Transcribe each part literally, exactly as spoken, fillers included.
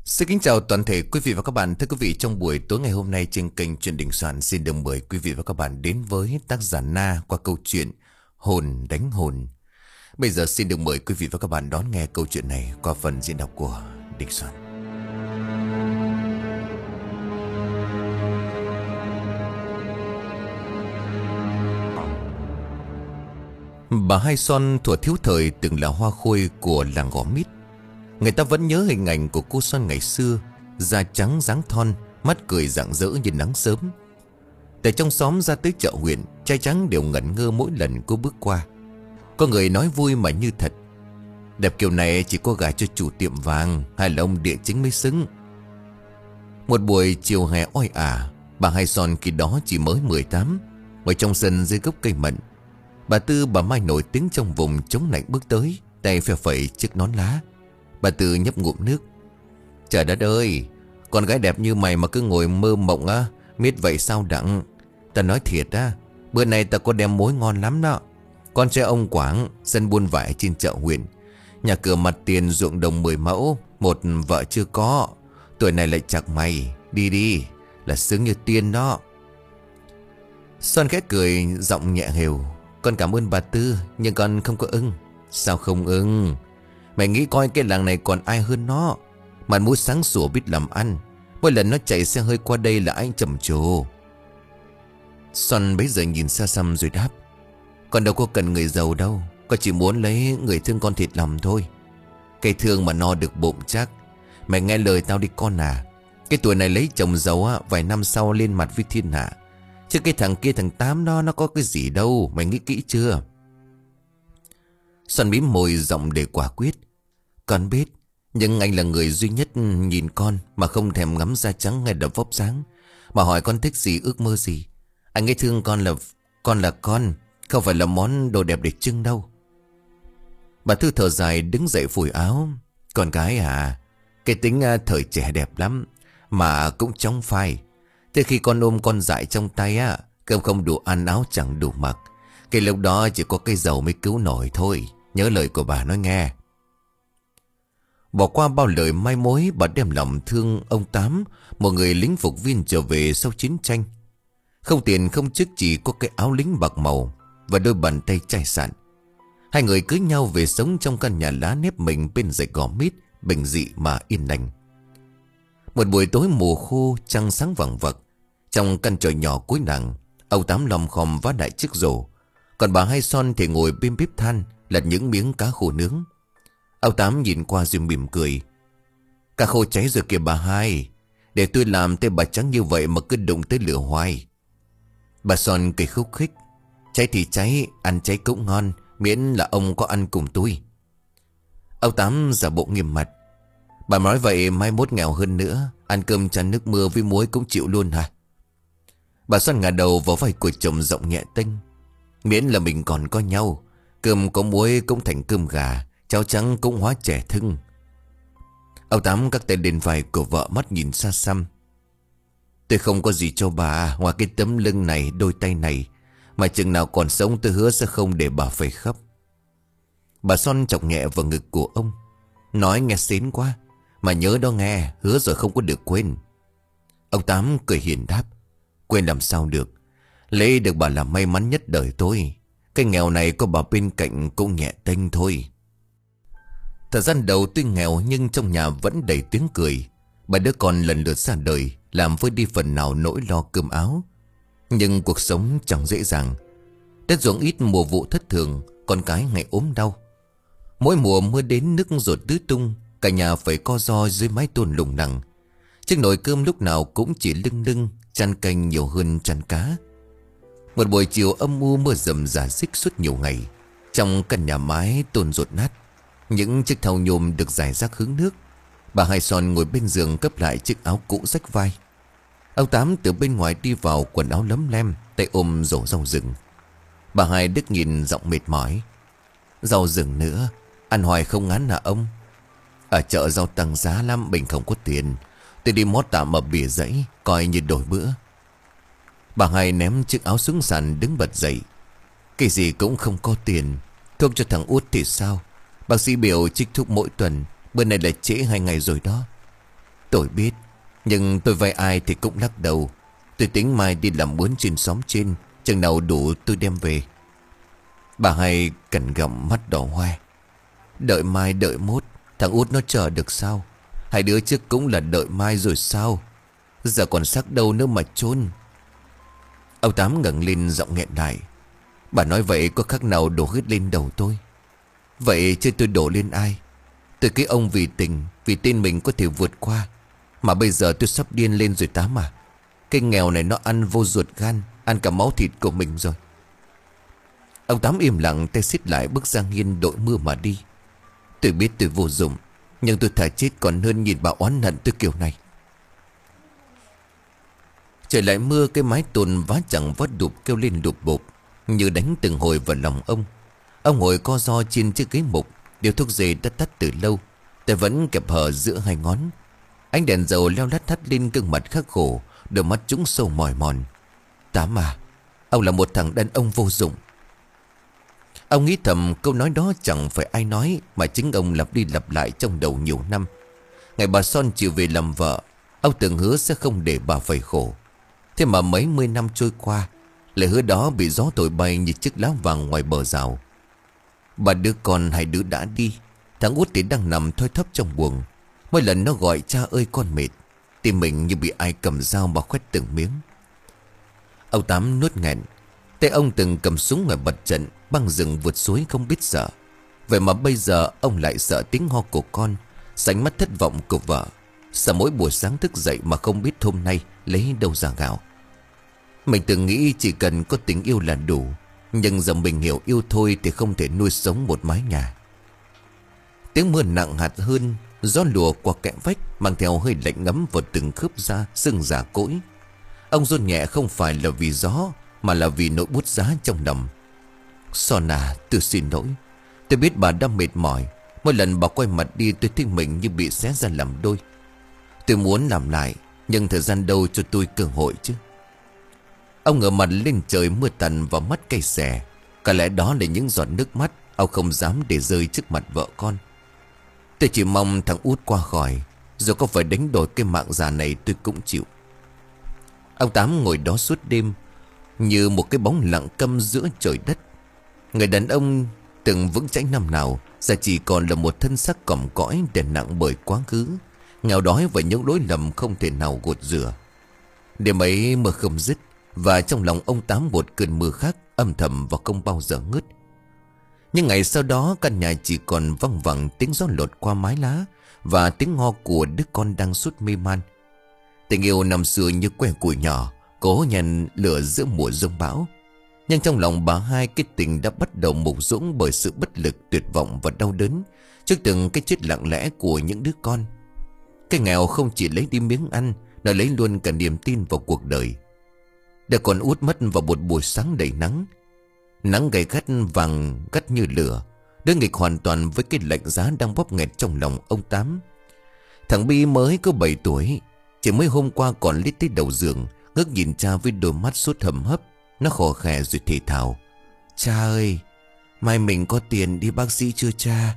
Xin kính chào toàn thể quý vị và các bạn. Thưa quý vị, trong buổi tối ngày hôm nay trên kênh Chuyện Đình Soạn xin được mời quý vị và các bạn đến với tác giả Na qua câu chuyện Hồn Đánh Hồn. Bây giờ xin được mời quý vị và các bạn đón nghe câu chuyện này qua phần diễn đọc của Đình Soạn. Bà Hai Son thuở thiếu thời từng là hoa khôi của làng Gò Mít. Người ta vẫn nhớ hình ảnh của cô Son ngày xưa, da trắng dáng thon, mắt cười rạng rỡ như nắng sớm. Từ trong xóm ra tới chợ huyện, trai trắng đều ngẩn ngơ mỗi lần cô bước qua. Có người nói vui mà như thật: đẹp kiểu này chỉ có gả cho chủ tiệm vàng hay là ông địa chính mới xứng. Một buổi chiều hè oi ả, bà Hai Son khi đó chỉ mới mười tám, ngồi trong sân dưới gốc cây mận. Bà Tư, bà Mai nổi tiếng trong vùng chống lạnh bước tới, tay phe phẩy chiếc nón lá. Bà Tư nhấp ngụm nước: trời đất ơi, con gái đẹp như mày mà cứ ngồi mơ mộng á, miết vậy sao đặng. Ta nói thiệt á, bữa nay ta có đem mối ngon lắm đó. Con trai ông Quảng, dân buôn vải trên chợ huyện, nhà cửa mặt tiền ruộng đồng mười mẫu, một vợ chưa có. Tuổi này lại chạc mày, đi đi, là sướng như tiên đó. Son khẽ cười, giọng nhẹ hều: con cảm ơn bà Tư, nhưng con không có ưng. Sao không ưng? Mày nghĩ coi cái làng này còn ai hơn nó. Mặt mũi sáng sủa, biết làm ăn. Mỗi lần nó chạy xe hơi qua đây là anh trầm trồ. Son bấy giờ nhìn xa xăm rồi đáp: con đâu có cần người giàu đâu, con chỉ muốn lấy người thương con thiệt lòng thôi. Cây thương mà no được bụng chắc. Mày nghe lời tao đi con à. Cái tuổi này lấy chồng giàu á, vài năm sau lên mặt với thiên hạ. Chứ cái thằng kia, thằng Tám đó, nó có cái gì đâu. Mày nghĩ kỹ chưa? Son mím môi, giọng để quả quyết: con biết, nhưng anh là người duy nhất nhìn con mà không thèm ngắm da trắng hay đập vóc dáng. Mà hỏi con thích gì, ước mơ gì. Anh ấy thương con là con là con, không phải là món đồ đẹp để trưng đâu. Bà Thư thở dài đứng dậy phủi áo: con gái à, cái tính thời trẻ đẹp lắm, mà cũng chóng phai. Thế khi con ôm con dại trong tay á, cơm không đủ ăn, áo chẳng đủ mặc. Cái lúc đó chỉ có cây dầu mới cứu nổi thôi. Nhớ lời của bà nói nghe. Bỏ qua bao lời mai mối, bà đem lòng thương ông Tám, một người lính phục viên trở về sau chiến tranh. Không tiền không chức, chỉ có cái áo lính bạc màu và đôi bàn tay chai sạn. Hai người cưới nhau về sống trong căn nhà lá nếp mình bên dãy Gò Mít, bình dị mà yên lành. Một buổi tối mùa khô, trăng sáng vằng vặc. Trong căn tròi nhỏ cuối làng, ông Tám lom khom vá đại chiếc rổ, còn bà Hai Son thì ngồi bên bếp than lật những miếng cá khô nướng. Ông Tám nhìn qua rồi mỉm cười: cá khô cháy rồi kìa bà Hai. Để tôi làm tay bà trắng như vậy mà cứ đụng tới lửa hoài. Bà Son cười khúc khích: cháy thì cháy, ăn cháy cũng ngon, miễn là ông có ăn cùng tôi. Ông Tám giả bộ nghiêm mặt: bà nói vậy mai mốt nghèo hơn nữa, ăn cơm chan nước mưa với muối cũng chịu luôn hả? Bà Son ngả đầu vào vai của chồng, giọng nhẹ tênh: miễn là mình còn có nhau, cơm có muối cũng thành cơm gà, cháo trắng cũng hóa trẻ thưng. Ông Tám các tay lên vai của vợ, mắt nhìn xa xăm: tôi không có gì cho bà ngoài cái tấm lưng này, đôi tay này, mà chừng nào còn sống tôi hứa sẽ không để bà phải khóc. Bà Son chọc nhẹ vào ngực của ông: nói nghe xến quá, mà nhớ đó nghe, hứa rồi không có được quên. Ông Tám cười hiền đáp: quên làm sao được, lấy được bà là may mắn nhất đời tôi. Cái nghèo này có bà bên cạnh cũng nhẹ tênh thôi. Thời gian đầu tuy nghèo nhưng trong nhà vẫn đầy tiếng cười. Ba đứa con lần lượt ra đời, làm vơi đi phần nào nỗi lo cơm áo. Nhưng cuộc sống chẳng dễ dàng. Đất ruộng ít, mùa vụ thất thường, con cái ngày ốm đau. Mỗi mùa mưa đến nước dột tứ tung, cả nhà phải co ro dưới mái tôn lủng lẳng. Chiếc nồi cơm lúc nào cũng chỉ lưng lưng, chăn canh nhiều hơn chăn cá. Một buổi chiều âm u, mưa rầm rả rích suốt nhiều ngày. Trong căn nhà mái tôn rột nát, những chiếc thau nhôm được rải rác hướng nước. Bà Hai Son ngồi bên giường gấp lại chiếc áo cũ rách vai. Ông Tám từ bên ngoài đi vào, quần áo lấm lem, tay ôm rổ rau rừng. Bà Hai đứt nhìn, giọng mệt mỏi: rau rừng nữa, ăn hoài không ngán hả ông? Ở chợ rau tăng giá lắm, mình không có tiền. Tôi đi mót tạm ở bìa dãy, coi như đổi bữa. Bà Hai ném chiếc áo xuống sàn, đứng bật dậy: cái gì cũng không có tiền. Thuốc cho thằng út thì sao? Bác sĩ biểu trích thuốc mỗi tuần, bữa nay là trễ hai ngày rồi đó. Tôi biết, nhưng tôi vay ai thì cũng lắc đầu. Tôi tính mai đi làm mướn trên xóm trên, chừng nào đủ tôi đem về. Bà hai cẩn gọng mắt đỏ hoe. Đợi mai đợi mốt, thằng út nó chờ được sao? Hai đứa trước cũng là đợi mai rồi sao? Giờ còn xác đâu nữa mà chôn. Ông Tám ngẩng lên giọng nghẹn lại. Bà nói vậy có khác nào đổ hết lên đầu tôi? Vậy chứ tôi đổ lên ai? Tôi cái ông vì tình, vì tin mình có thể vượt qua, mà bây giờ tôi sắp điên lên rồi Tám à. Cái nghèo này nó ăn vô ruột gan, ăn cả máu thịt của mình rồi. Ông Tám im lặng, tay xiết lại bước ra nghiêng đội mưa mà đi. Tôi biết tôi vô dụng, nhưng tôi thà chết còn hơn nhìn bà oán hận tôi kiểu này. Trời lại mưa, cái mái tôn vá chẳng vót đục kêu lên đục bộp, như đánh từng hồi vào lòng ông. Ông ngồi co ro trên chiếc ghế mục, điếu thuốc dây đã tắt từ lâu, tay vẫn kẹp hở giữa hai ngón. Ánh đèn dầu leo lắt thắt lên gương mặt khắc khổ, đôi mắt trũng sâu mỏi mòn. Tám à, ông là một thằng đàn ông vô dụng. Ông nghĩ thầm câu nói đó chẳng phải ai nói, mà chính ông lặp đi lặp lại trong đầu nhiều năm. Ngày bà Son chịu về làm vợ, ông từng hứa sẽ không để bà phải khổ. Thế mà mấy mươi năm trôi qua, lời hứa đó bị gió thổi bay như chiếc lá vàng ngoài bờ rào. Ba đứa con hai đứa đã đi, thằng út thì đang nằm thoi thóp trong buồng. Mỗi lần nó gọi cha ơi con mệt, tim mình như bị ai cầm dao mà khoét từng miếng. Ông Tám nuốt nghẹn. Tay ông từng cầm súng ngoài mặt trận, băng rừng vượt suối không biết sợ. Vậy mà bây giờ ông lại sợ tiếng ho của con, sánh mắt thất vọng của vợ, sợ mỗi buổi sáng thức dậy mà không biết hôm nay lấy đâu ra gạo. Mình từng nghĩ chỉ cần có tình yêu là đủ, nhưng giờ mình hiểu yêu thôi thì không thể nuôi sống một mái nhà. Tiếng mưa nặng hạt hơn, gió lùa qua kẽ vách mang theo hơi lạnh ngấm vào từng khớp da xương già cỗi. Ông run nhẹ không phải là vì gió, mà là vì nỗi bút giá trong lòng. Son à, tôi xin lỗi. Tôi biết bà đã mệt mỏi. Mỗi lần bà quay mặt đi tôi thấy mình như bị xé ra làm đôi. Tôi muốn làm lại, nhưng thời gian đâu cho tôi cơ hội chứ. Ông ngửa mặt lên trời, mưa tạnh vào mắt cay xè. Có lẽ đó là những giọt nước mắt ông không dám để rơi trước mặt vợ con. Tôi chỉ mong thằng út qua khỏi, rồi có phải đánh đổi cái mạng già này tôi cũng chịu. Ông Tám ngồi đó suốt đêm, như một cái bóng lặng câm giữa trời đất. Người đàn ông từng vững chãi năm nào, giờ chỉ còn là một thân xác còm cõi, đè nặng bởi quá khứ, nghèo đói và những lỗi lầm không thể nào gột rửa. Đêm ấy mưa không dứt, và trong lòng ông Tám một cơn mưa khác âm thầm và không bao giờ ngớt. Nhưng ngày sau đó căn nhà chỉ còn văng vẳng tiếng gió lột qua mái lá và tiếng ho của đứa con đang sút mê man. Tình yêu năm xưa như que củi nhỏ, cố nhằn lửa giữa mùa giông bão. Nhưng trong lòng bà hai, cái tình đã bắt đầu mục dũng bởi sự bất lực, tuyệt vọng và đau đớn trước từng cái chết lặng lẽ của những đứa con. Cái nghèo không chỉ lấy đi miếng ăn, nó lấy luôn cả niềm tin vào cuộc đời. Để còn út mất vào một buổi sáng đầy nắng. Nắng gay gắt vàng gắt như lửa, đối nghịch hoàn toàn với cái lạnh giá đang bóp nghẹt trong lòng ông Tám. Thằng Bi mới có bảy tuổi, chỉ mới hôm qua còn lít tới đầu giường, ngước nhìn cha với đôi mắt sốt hầm hấp. Nó khò khè rồi thì thào: Cha ơi, mai mình có tiền đi bác sĩ chưa cha?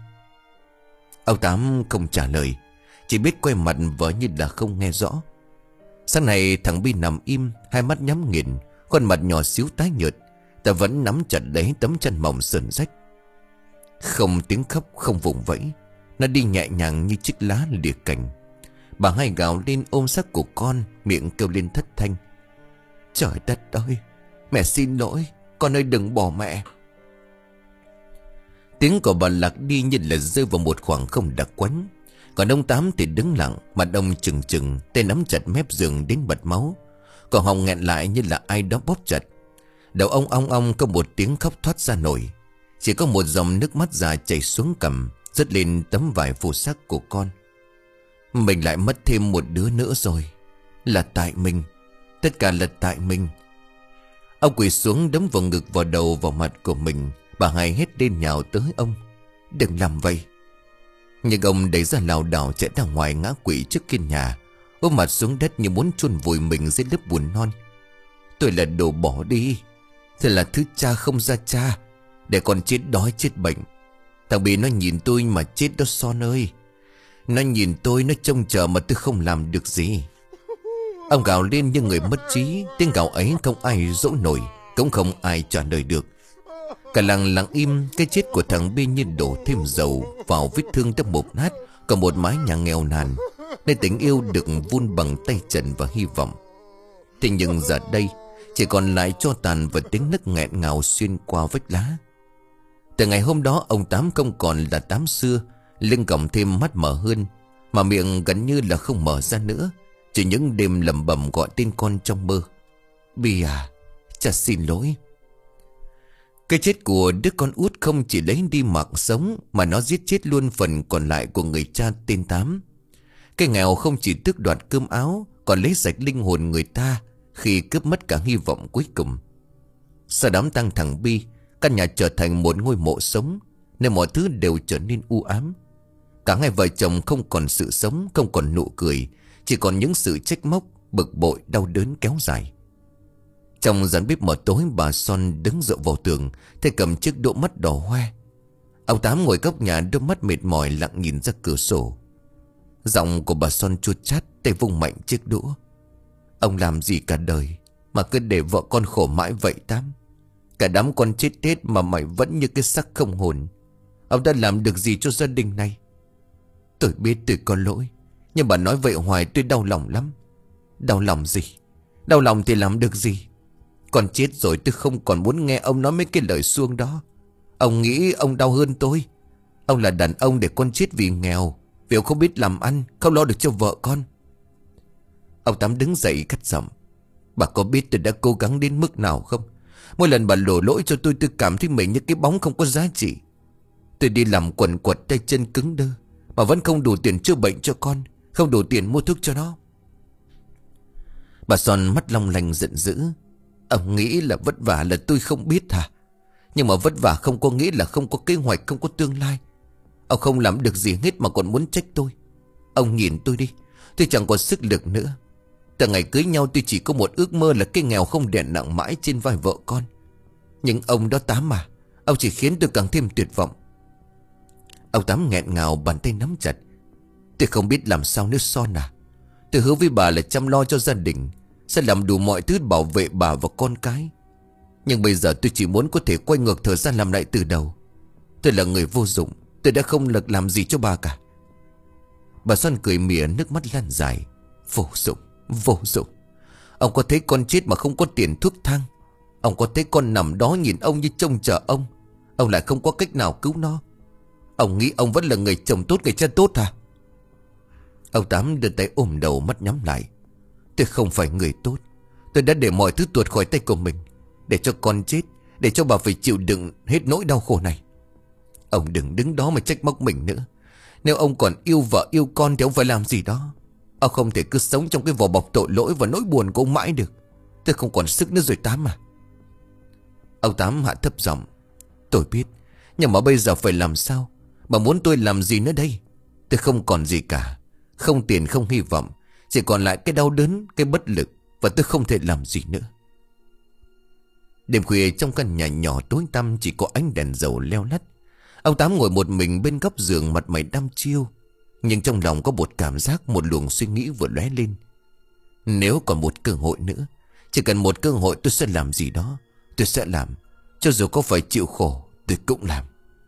Ông Tám không trả lời, chỉ biết quay mặt vợ như là không nghe rõ. Sáng nay thằng Bi nằm im, hai mắt nhắm nghiền, khuôn mặt nhỏ xíu tái nhợt. Ta vẫn nắm chặt lấy tấm chân mỏng sờn rách. Không tiếng khóc, không vùng vẫy, nó đi nhẹ nhàng như chiếc lá lìa cành. Bà hai gào lên ôm xác của con, miệng kêu lên thất thanh: Trời đất ơi, mẹ xin lỗi, con ơi đừng bỏ mẹ. Tiếng của bà lạc đi như là rơi vào một khoảng không đặc quánh. Còn ông Tám thì đứng lặng, mặt ông trừng trừng, tay nắm chặt mép giường đến bật máu. Còn họng nghẹn lại như là ai đó bóp chặt. Đầu ông ong ong có một tiếng khóc thoát ra nổi. Chỉ có một dòng nước mắt dài chảy xuống cằm, rớt lên tấm vải phủ xác của con. Mình lại mất thêm một đứa nữa rồi. Là tại mình. Tất cả là tại mình. Ông quỳ xuống đấm vào ngực, vào đầu, vào mặt của mình. Bà hai hét lên nhào tới ông: Đừng làm vậy. Nhưng ông đẩy ra lảo đảo chạy ra ngoài, ngã quỵ trước kiên nhà, ôm mặt xuống đất như muốn chôn vùi mình dưới lớp bùn non. Tôi là đồ bỏ đi. Thế là thứ cha không ra cha, để còn chết đói chết bệnh. Thằng Bì nó nhìn tôi mà chết đó Son ơi. Nó nhìn tôi, nó trông chờ mà tôi không làm được gì. Ông gào lên như người mất trí. Tiếng gào ấy không ai dỗ nổi, cũng không ai trả lời được. Cả làng lặng im. Cái chết của thằng Bi như đổ thêm dầu vào vết thương đã mục nát của một mái nhà nghèo nàn, nơi tình yêu được vun bằng tay trần và hy vọng. Thế nhưng giờ đây chỉ còn lại tro tàn và tiếng nấc nghẹn ngào xuyên qua vách lá. Từ ngày hôm đó ông Tám không còn là Tám xưa, lưng còng thêm mắt mở hơn, mà miệng gần như là không mở ra nữa. Chỉ những đêm lẩm bẩm gọi tên con trong mơ. Bi à, cha xin lỗi. Cái chết của đứa con út không chỉ lấy đi mạng sống, mà nó giết chết luôn phần còn lại của người cha tên Tám. Cái nghèo không chỉ tước đoạt cơm áo, còn lấy sạch linh hồn người ta khi cướp mất cả hy vọng cuối cùng. Sau đám tang thằng Bi, căn nhà trở thành một ngôi mộ sống, nơi mọi thứ đều trở nên u ám. Cả hai vợ chồng không còn sự sống, không còn nụ cười, chỉ còn những sự trách móc, bực bội, đau đớn kéo dài. Trong gian bếp mờ tối, bà Son đứng dựa vào tường, tay cầm chiếc đũa mắt đỏ hoe. Ông Tám ngồi góc nhà, đôi mắt mệt mỏi lặng nhìn ra cửa sổ. Giọng của bà Son chua chát, tay vung mạnh chiếc đũa. Ông làm gì cả đời mà cứ để vợ con khổ mãi vậy Tám? Cả đám con chết hết mà mày vẫn như cái xác không hồn. Ông đã làm được gì cho gia đình này? Tôi biết tôi có lỗi, nhưng bà nói vậy hoài tôi đau lòng lắm. Đau lòng gì? Đau lòng thì làm được gì? Con chết rồi tôi không còn muốn nghe ông nói mấy cái lời suông đó. Ông nghĩ ông đau hơn tôi. Ông là đàn ông để con chết vì nghèo, vì ông không biết làm ăn, không lo được cho vợ con. Ông Tám đứng dậy cắt giọng. Bà có biết tôi đã cố gắng đến mức nào không? Mỗi lần bà đổ lỗi cho tôi, tôi cảm thấy mình như cái bóng không có giá trị. Tôi đi làm quần quật, tay chân cứng đơ, mà vẫn không đủ tiền chữa bệnh cho con, không đủ tiền mua thuốc cho nó. Bà Son mắt long lanh giận dữ. Ông nghĩ là vất vả là tôi không biết hả? Nhưng mà vất vả không có nghĩa là không có kế hoạch, không có tương lai. Ông không làm được gì hết mà còn muốn trách tôi. Ông nhìn tôi đi, tôi chẳng còn sức lực nữa. Từ ngày cưới nhau tôi chỉ có một ước mơ là cái nghèo không đè nặng mãi trên vai vợ con. Nhưng ông đó Tám mà, ông chỉ khiến tôi càng thêm tuyệt vọng. Ông Tám nghẹn ngào, bàn tay nắm chặt. Tôi không biết làm sao nữa Son à. Tôi hứa với bà là chăm lo cho gia đình, sẽ làm đủ mọi thứ bảo vệ bà và con cái. Nhưng bây giờ tôi chỉ muốn có thể quay ngược thời gian làm lại từ đầu. Tôi là người vô dụng, tôi đã không lực làm gì cho bà cả. Bà Son cười mỉa, nước mắt lan dài. Vô dụng, vô dụng. Ông có thấy con chết mà không có tiền thuốc thang? Ông có thấy con nằm đó nhìn ông như trông chờ ông, ông lại không có cách nào cứu nó? Ông nghĩ ông vẫn là người chồng tốt, người cha tốt à? Ông Tám đưa tay ôm đầu, mắt nhắm lại. Tôi không phải người tốt. Tôi đã để mọi thứ tuột khỏi tay của mình, để cho con chết, để cho bà phải chịu đựng hết nỗi đau khổ này. Ông đừng đứng đó mà trách móc mình nữa. Nếu ông còn yêu vợ yêu con thì ông phải làm gì đó. Ông không thể cứ sống trong cái vỏ bọc tội lỗi và nỗi buồn của ông mãi được. Tôi không còn sức nữa rồi Tám à. Ông Tám hạ thấp giọng. Tôi biết, nhưng mà bây giờ phải làm sao? Bà muốn tôi làm gì nữa đây? Tôi không còn gì cả. Không tiền, không hy vọng, chỉ còn lại cái đau đớn, cái bất lực, và tôi không thể làm gì nữa. Đêm khuya trong căn nhà nhỏ tối tăm chỉ có ánh đèn dầu leo lắt. Ông Tám ngồi một mình bên góc giường, mặt mày đăm chiêu. Nhưng trong lòng có một cảm giác, một luồng suy nghĩ vừa lóe lên. Nếu còn một cơ hội nữa, chỉ cần một cơ hội, tôi sẽ làm gì đó. Tôi sẽ làm, cho dù có phải chịu khổ, tôi cũng làm.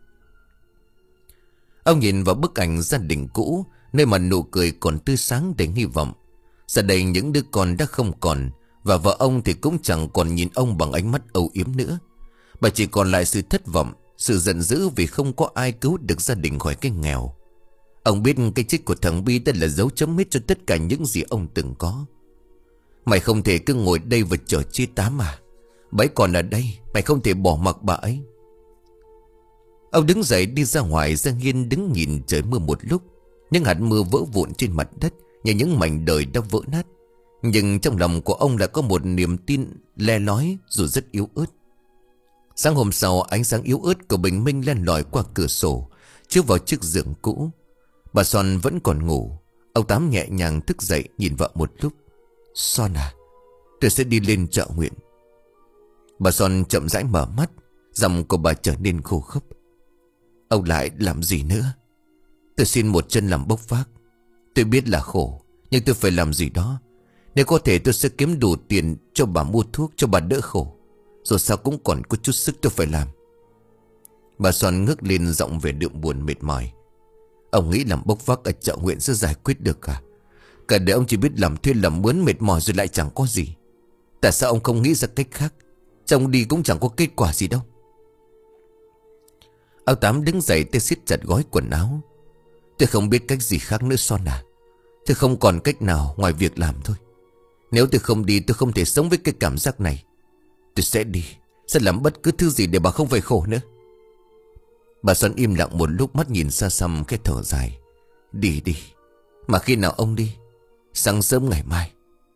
Ông nhìn vào bức ảnh gia đình cũ, nơi mà nụ cười còn tươi sáng đầy hy vọng. Giờ đây những đứa con đã không còn, và vợ ông thì cũng chẳng còn nhìn ông bằng ánh mắt âu yếm nữa. Bà chỉ còn lại sự thất vọng, sự giận dữ vì không có ai cứu được gia đình khỏi cái nghèo. Ông biết cái chết của thằng Bi đã là dấu chấm hết cho tất cả những gì ông từng có. Mày không thể cứ ngồi đây và chờ chia Tám à. Bà ấy còn ở đây, mày không thể bỏ mặc bà ấy. Ông đứng dậy đi ra ngoài. Giang Hiên đứng nhìn trời mưa một lúc. Những hạt mưa vỡ vụn trên mặt đất như những mảnh đời đã vỡ nát. Nhưng trong lòng của ông lại có một niềm tin le lói dù rất yếu ớt. Sáng hôm sau, ánh sáng yếu ớt của bình minh len lỏi qua cửa sổ, chiếu vào chiếc giường cũ. Bà Son vẫn còn ngủ. Ông Tám nhẹ nhàng thức dậy nhìn vợ một lúc. Son à, tôi sẽ đi lên chợ huyện. Bà Son chậm rãi mở mắt, giọng của bà trở nên khô khốc. Ông lại làm gì nữa? Tôi xin một chân làm bốc vác. Tôi biết là khổ, nhưng tôi phải làm gì đó. Nếu có thể tôi sẽ kiếm đủ tiền cho bà mua thuốc, cho bà đỡ khổ. Rồi sao cũng còn có chút sức tôi phải làm. Bà Soan ngước lên giọng về đượm buồn mệt mỏi. Ông nghĩ làm bốc vác ở chợ huyện sẽ giải quyết được à? Cả đời ông chỉ biết làm thuê làm mướn mệt mỏi rồi lại chẳng có gì. Tại sao ông không nghĩ ra cách khác? Trông đi cũng chẳng có kết quả gì đâu. Áo Tám đứng dậy, tay siết chặt gói quần áo. Tôi không biết cách gì khác nữa Son à. Tôi không còn cách nào ngoài việc làm thôi. Nếu tôi không đi, tôi không thể sống với cái cảm giác này. Tôi sẽ đi, sẽ làm bất cứ thứ gì để bà không phải khổ nữa. Bà Son im lặng một lúc, mắt nhìn xa xăm cái thở dài. Đi đi. Mà khi nào ông đi? Sáng sớm ngày mai.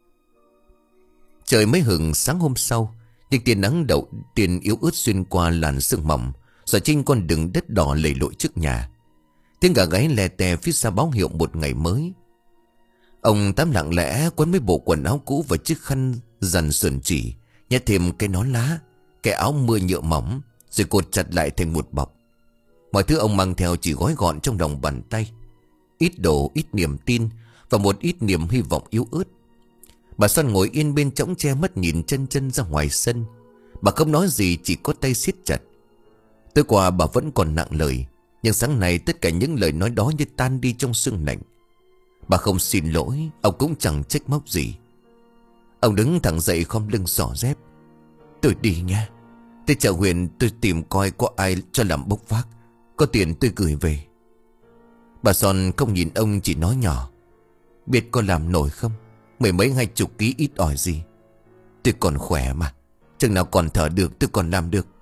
Trời mới hửng sáng hôm sau. Nhưng tia nắng đậu tiền yếu ớt xuyên qua làn sương mỏng, rồi trên con đường đất đỏ lầy lội trước nhà. Tiếng gà gáy lè tè phía xa báo hiệu một ngày mới. Ông Tám lặng lẽ quấn mấy bộ quần áo cũ và chiếc khăn dằn sườn chỉ, nhét thêm cái nón lá, cái áo mưa nhựa mỏng, rồi cột chặt lại thành một bọc. Mọi thứ ông mang theo chỉ gói gọn trong lòng bàn tay. Ít đồ, ít niềm tin và một ít niềm hy vọng yếu ớt. Bà Soan ngồi yên bên chõng tre, mắt nhìn chân chân ra ngoài sân. Bà không nói gì, chỉ có tay siết chặt. Tối qua bà vẫn còn nặng lời, nhưng sáng nay tất cả những lời nói đó như tan đi trong sương lạnh. Bà không xin lỗi, ông cũng chẳng trách móc gì. Ông đứng thẳng dậy khom lưng xỏ dép. Tôi đi nha. Tới chợ huyện tôi tìm coi có ai cho làm bốc vác. Có tiền tôi gửi về. Bà Son không nhìn ông, chỉ nói nhỏ. Biết có làm nổi không? Mười mấy hai chục ký ít ỏi gì. Tôi còn khỏe mà. Chừng nào còn thở được tôi còn làm được.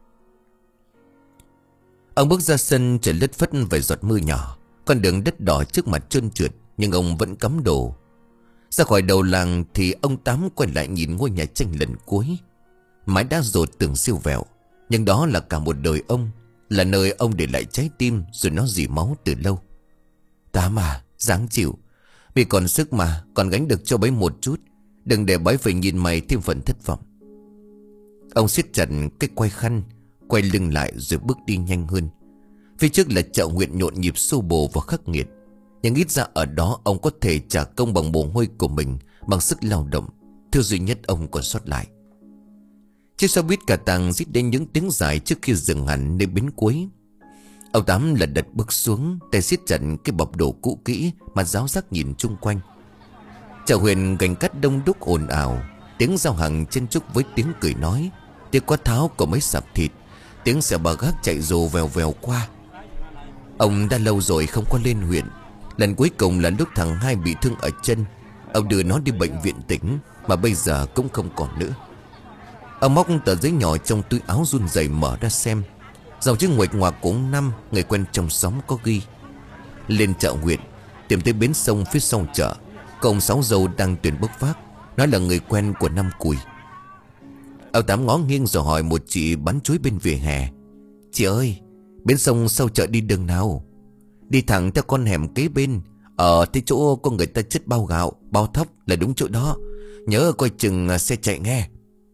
Ông bước ra sân, trời lất phất vài giọt mưa nhỏ. Con đường đất đỏ trước mặt trơn trượt, nhưng ông vẫn cắm đồ. Ra khỏi đầu làng thì ông Tám quay lại nhìn ngôi nhà tranh lần cuối. Mái đá rột tưởng siêu vẹo, nhưng đó là cả một đời ông, là nơi ông để lại trái tim rồi nó dì máu từ lâu. Tám à, ráng chịu. Vì còn sức mà, còn gánh được cho bấy một chút. Đừng để bấy phải nhìn mày thêm phần thất vọng. Ông siết chặt cái quai khăn, quay lưng lại rồi bước đi nhanh hơn. Phía trước là chợ huyện nhộn nhịp xô bồ và khắc nghiệt. Nhưng ít ra ở đó ông có thể trả công bằng mồ hôi của mình, bằng sức lao động, thứ duy nhất ông còn sót lại. Chiếc xe buýt cả tàng rít đến những tiếng dài trước khi dừng hẳn nơi bến cuối. Ông Tám lật đật bước xuống, tay siết chặt cái bọc đồ cũ kỹ mà ráo rác nhìn chung quanh. Chợ huyện gành cắt đông đúc ồn ào, tiếng giao hàng chen chúc với tiếng cười nói, tiếng quát tháo của mấy sạp thịt, tiếng xe bà gác chạy rồ vèo vèo qua. Ông đã lâu rồi không có lên huyện. Lần cuối cùng là lúc thằng Hai bị thương ở chân. Ông đưa nó đi bệnh viện tỉnh, mà bây giờ cũng không còn nữa. Ông móc tờ giấy nhỏ trong túi áo run rẩy mở ra xem. Dòng chữ nguệch ngoạc của ông Năm, người quen trong xóm, có ghi: lên chợ huyện, tìm tới bến sông phía sau chợ, có ông Sáu Dâu đang tuyển bốc vác, nói là người quen của Năm Cùi. Ông Tám ngó nghiêng rồi hỏi một chị bán chuối bên vỉa hè: chị ơi, bến sông sau chợ đi đường nào? Đi thẳng theo con hẻm kế bên, ở tới chỗ có người ta chất bao gạo, bao thóc là đúng chỗ đó. Nhớ coi chừng xe chạy nghe.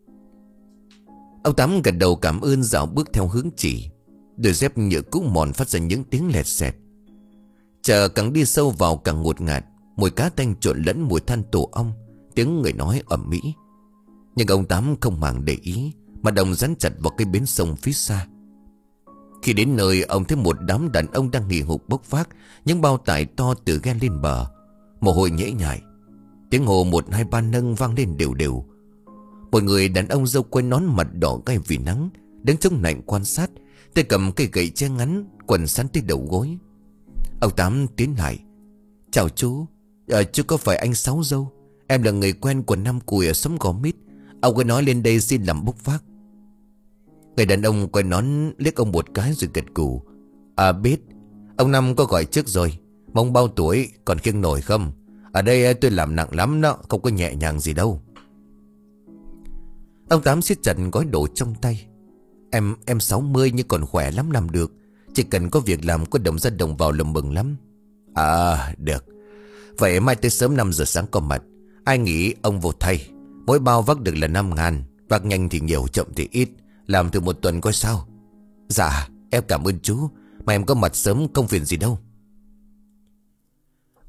Ông Tám gật đầu cảm ơn, dạo bước theo hướng chỉ. Đôi dép nhựa cũ mòn phát ra những tiếng lẹt xẹt. Chợ càng đi sâu vào càng ngột ngạt, mùi cá tanh trộn lẫn mùi than tổ ong, tiếng người nói ầm ĩ. Nhưng ông Tám không màng để ý, mà đồng dán chặt vào cái bến sông phía xa. Khi đến nơi, ông thấy một đám đàn ông đang hì hục bốc vác những bao tải to từ ghe lên bờ. Mồ hôi nhễ nhại, tiếng hồ một hai ba nâng vang lên đều đều. Một người đàn ông râu quai nón, mặt đỏ gai vì nắng, đứng chống lạnh quan sát, tay cầm cây gậy che ngắn, quần sắn tới đầu gối. Ông Tám tiến lại: chào chú, à, chú có phải anh Sáu Dâu? Em là người quen của Năm Cùi ở xóm Gò Mít. Ông có nói lên đây xin làm bốc vác. Người đàn ông quay nón liếc ông một cái rồi gật gù: à biết, ông Năm có gọi trước rồi. Mong bao tuổi, còn khiêng nổi không? Ở đây tôi làm nặng lắm đó, không có nhẹ nhàng gì đâu. Ông Tám siết chặt gói đồ trong tay. Em em sáu mươi nhưng còn khỏe lắm, làm được. Chỉ cần có việc làm, có đồng ra đồng vào là mừng lắm. À được. Vậy mai tới sớm năm giờ sáng có mặt. Ai nghĩ ông vô thay. Mỗi bao vác được là năm ngàn. Vác nhanh thì nhiều, chậm thì ít. Làm từ một tuần coi sao. Dạ em cảm ơn chú. Mà em có mặt sớm không phiền gì đâu.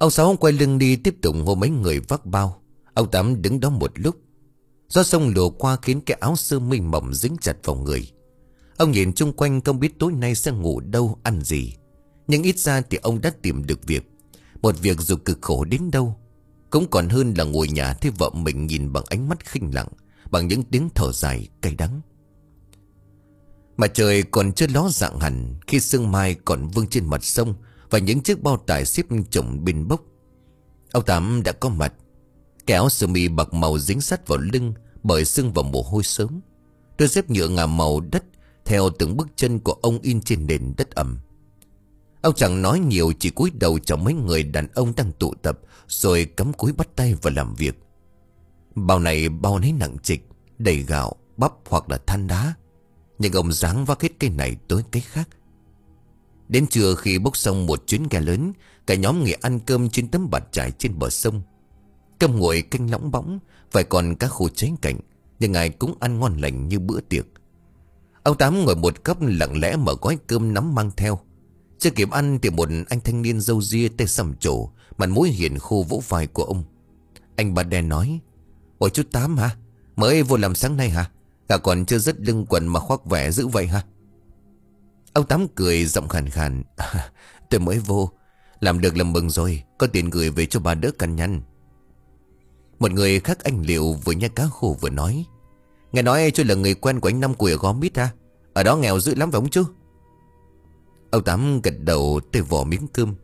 Ông Sáu quay lưng đi tiếp tục hô mấy người vác bao. Ông Tám đứng đó một lúc. Gió sông lùa qua khiến cái áo sơ mi mỏng dính chặt vào người. Ông nhìn chung quanh không biết tối nay sẽ ngủ đâu, ăn gì. Nhưng ít ra thì ông đã tìm được việc. Một việc dù cực khổ đến đâu cũng còn hơn là ngồi nhà thấy vợ mình nhìn bằng ánh mắt khinh lặng, bằng những tiếng thở dài cay đắng. Mà trời còn chưa ló dạng hẳn khi sương mai còn vương trên mặt sông và những chiếc bao tải xếp chồng bên bốc. Ông Tám đã có mặt. Cái áo sơ mi bạc màu dính sát vào lưng bởi sưng và mồ hôi sớm. Đôi dép nhựa ngà màu đất theo từng bước chân của ông in trên nền đất ẩm. Ông chẳng nói nhiều, chỉ cúi đầu cho mấy người đàn ông đang tụ tập, rồi cắm cúi bắt tay vào làm việc. Bao này bao nấy nặng trịch, đầy gạo, bắp hoặc là than đá. Nhưng ông dáng vác hết cái này tới cái khác. Đến trưa khi bốc xong một chuyến ghe lớn, cả nhóm nghỉ ăn cơm trên tấm bạt trải trên bờ sông. Cơm nguội canh lõng bõng, phải còn cá khô cháy cạnh, nhưng ai cũng ăn ngon lành như bữa tiệc. Ông Tám ngồi một góc lặng lẽ mở gói cơm nắm mang theo. Chưa kịp ăn thì một anh thanh niên râu ria tay sầm trổ, mặt mũi hiền khô vỗ vai của ông. Anh Ba Đen nói: "Ôi chú Tám hả? Mới vô làm sáng nay hả? Cả còn chưa dứt lưng quần mà khoác vẻ dữ vậy hả?" Ông Tám cười giọng khàn khàn: "Tôi mới vô, làm được là mừng rồi, có tiền gửi về cho bà đỡ cằn nhằn." Một người khác anh Liệu vừa nhai cá khô vừa nói: "Nghe nói chú là người quen của anh Năm Cùi ở Gò Mít à? Ở đó nghèo dữ lắm phải không chú?" Ông Tám gật đầu tay vò miếng cơm: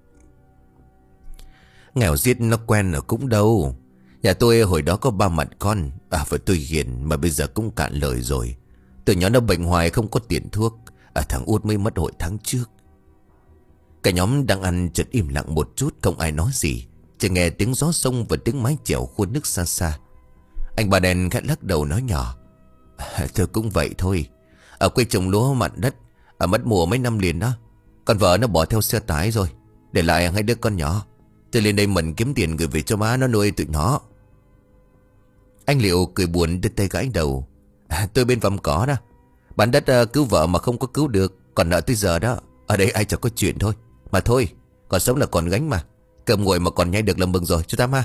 "Nghèo giết nó quen ở cũng đâu. Nhà tôi hồi đó có ba mặt con. À và tôi hiền mà bây giờ cũng cạn lời rồi. Từ nhỏ nó bệnh hoài không có tiền thuốc. À thằng Út mới mất hồi tháng trước." Cả nhóm đang ăn chợt im lặng một chút, không ai nói gì. Chỉ nghe tiếng gió sông và tiếng mái chèo khuôn nước xa xa. Anh Ba Đen khẽ lắc đầu nói nhỏ: à, "Thôi cũng vậy thôi. Ở quê trồng lúa mặn đất, ở mất mùa mấy năm liền đó. Con vợ nó bỏ theo xe tải rồi, để lại hai đứa con nhỏ. Tôi lên đây mình kiếm tiền gửi về cho má nó nuôi tụi nó." Anh Liệu cười buồn đưa tay gãi đầu: à, "Tôi bên Vàm Cỏ đó. Bán đất uh, cứu vợ mà không có cứu được, còn nợ tới giờ đó. Ở đây ai chẳng có chuyện thôi. Mà thôi, còn sống là còn gánh mà. Cơm nguội mà còn nhai được là mừng rồi chú Tám ha."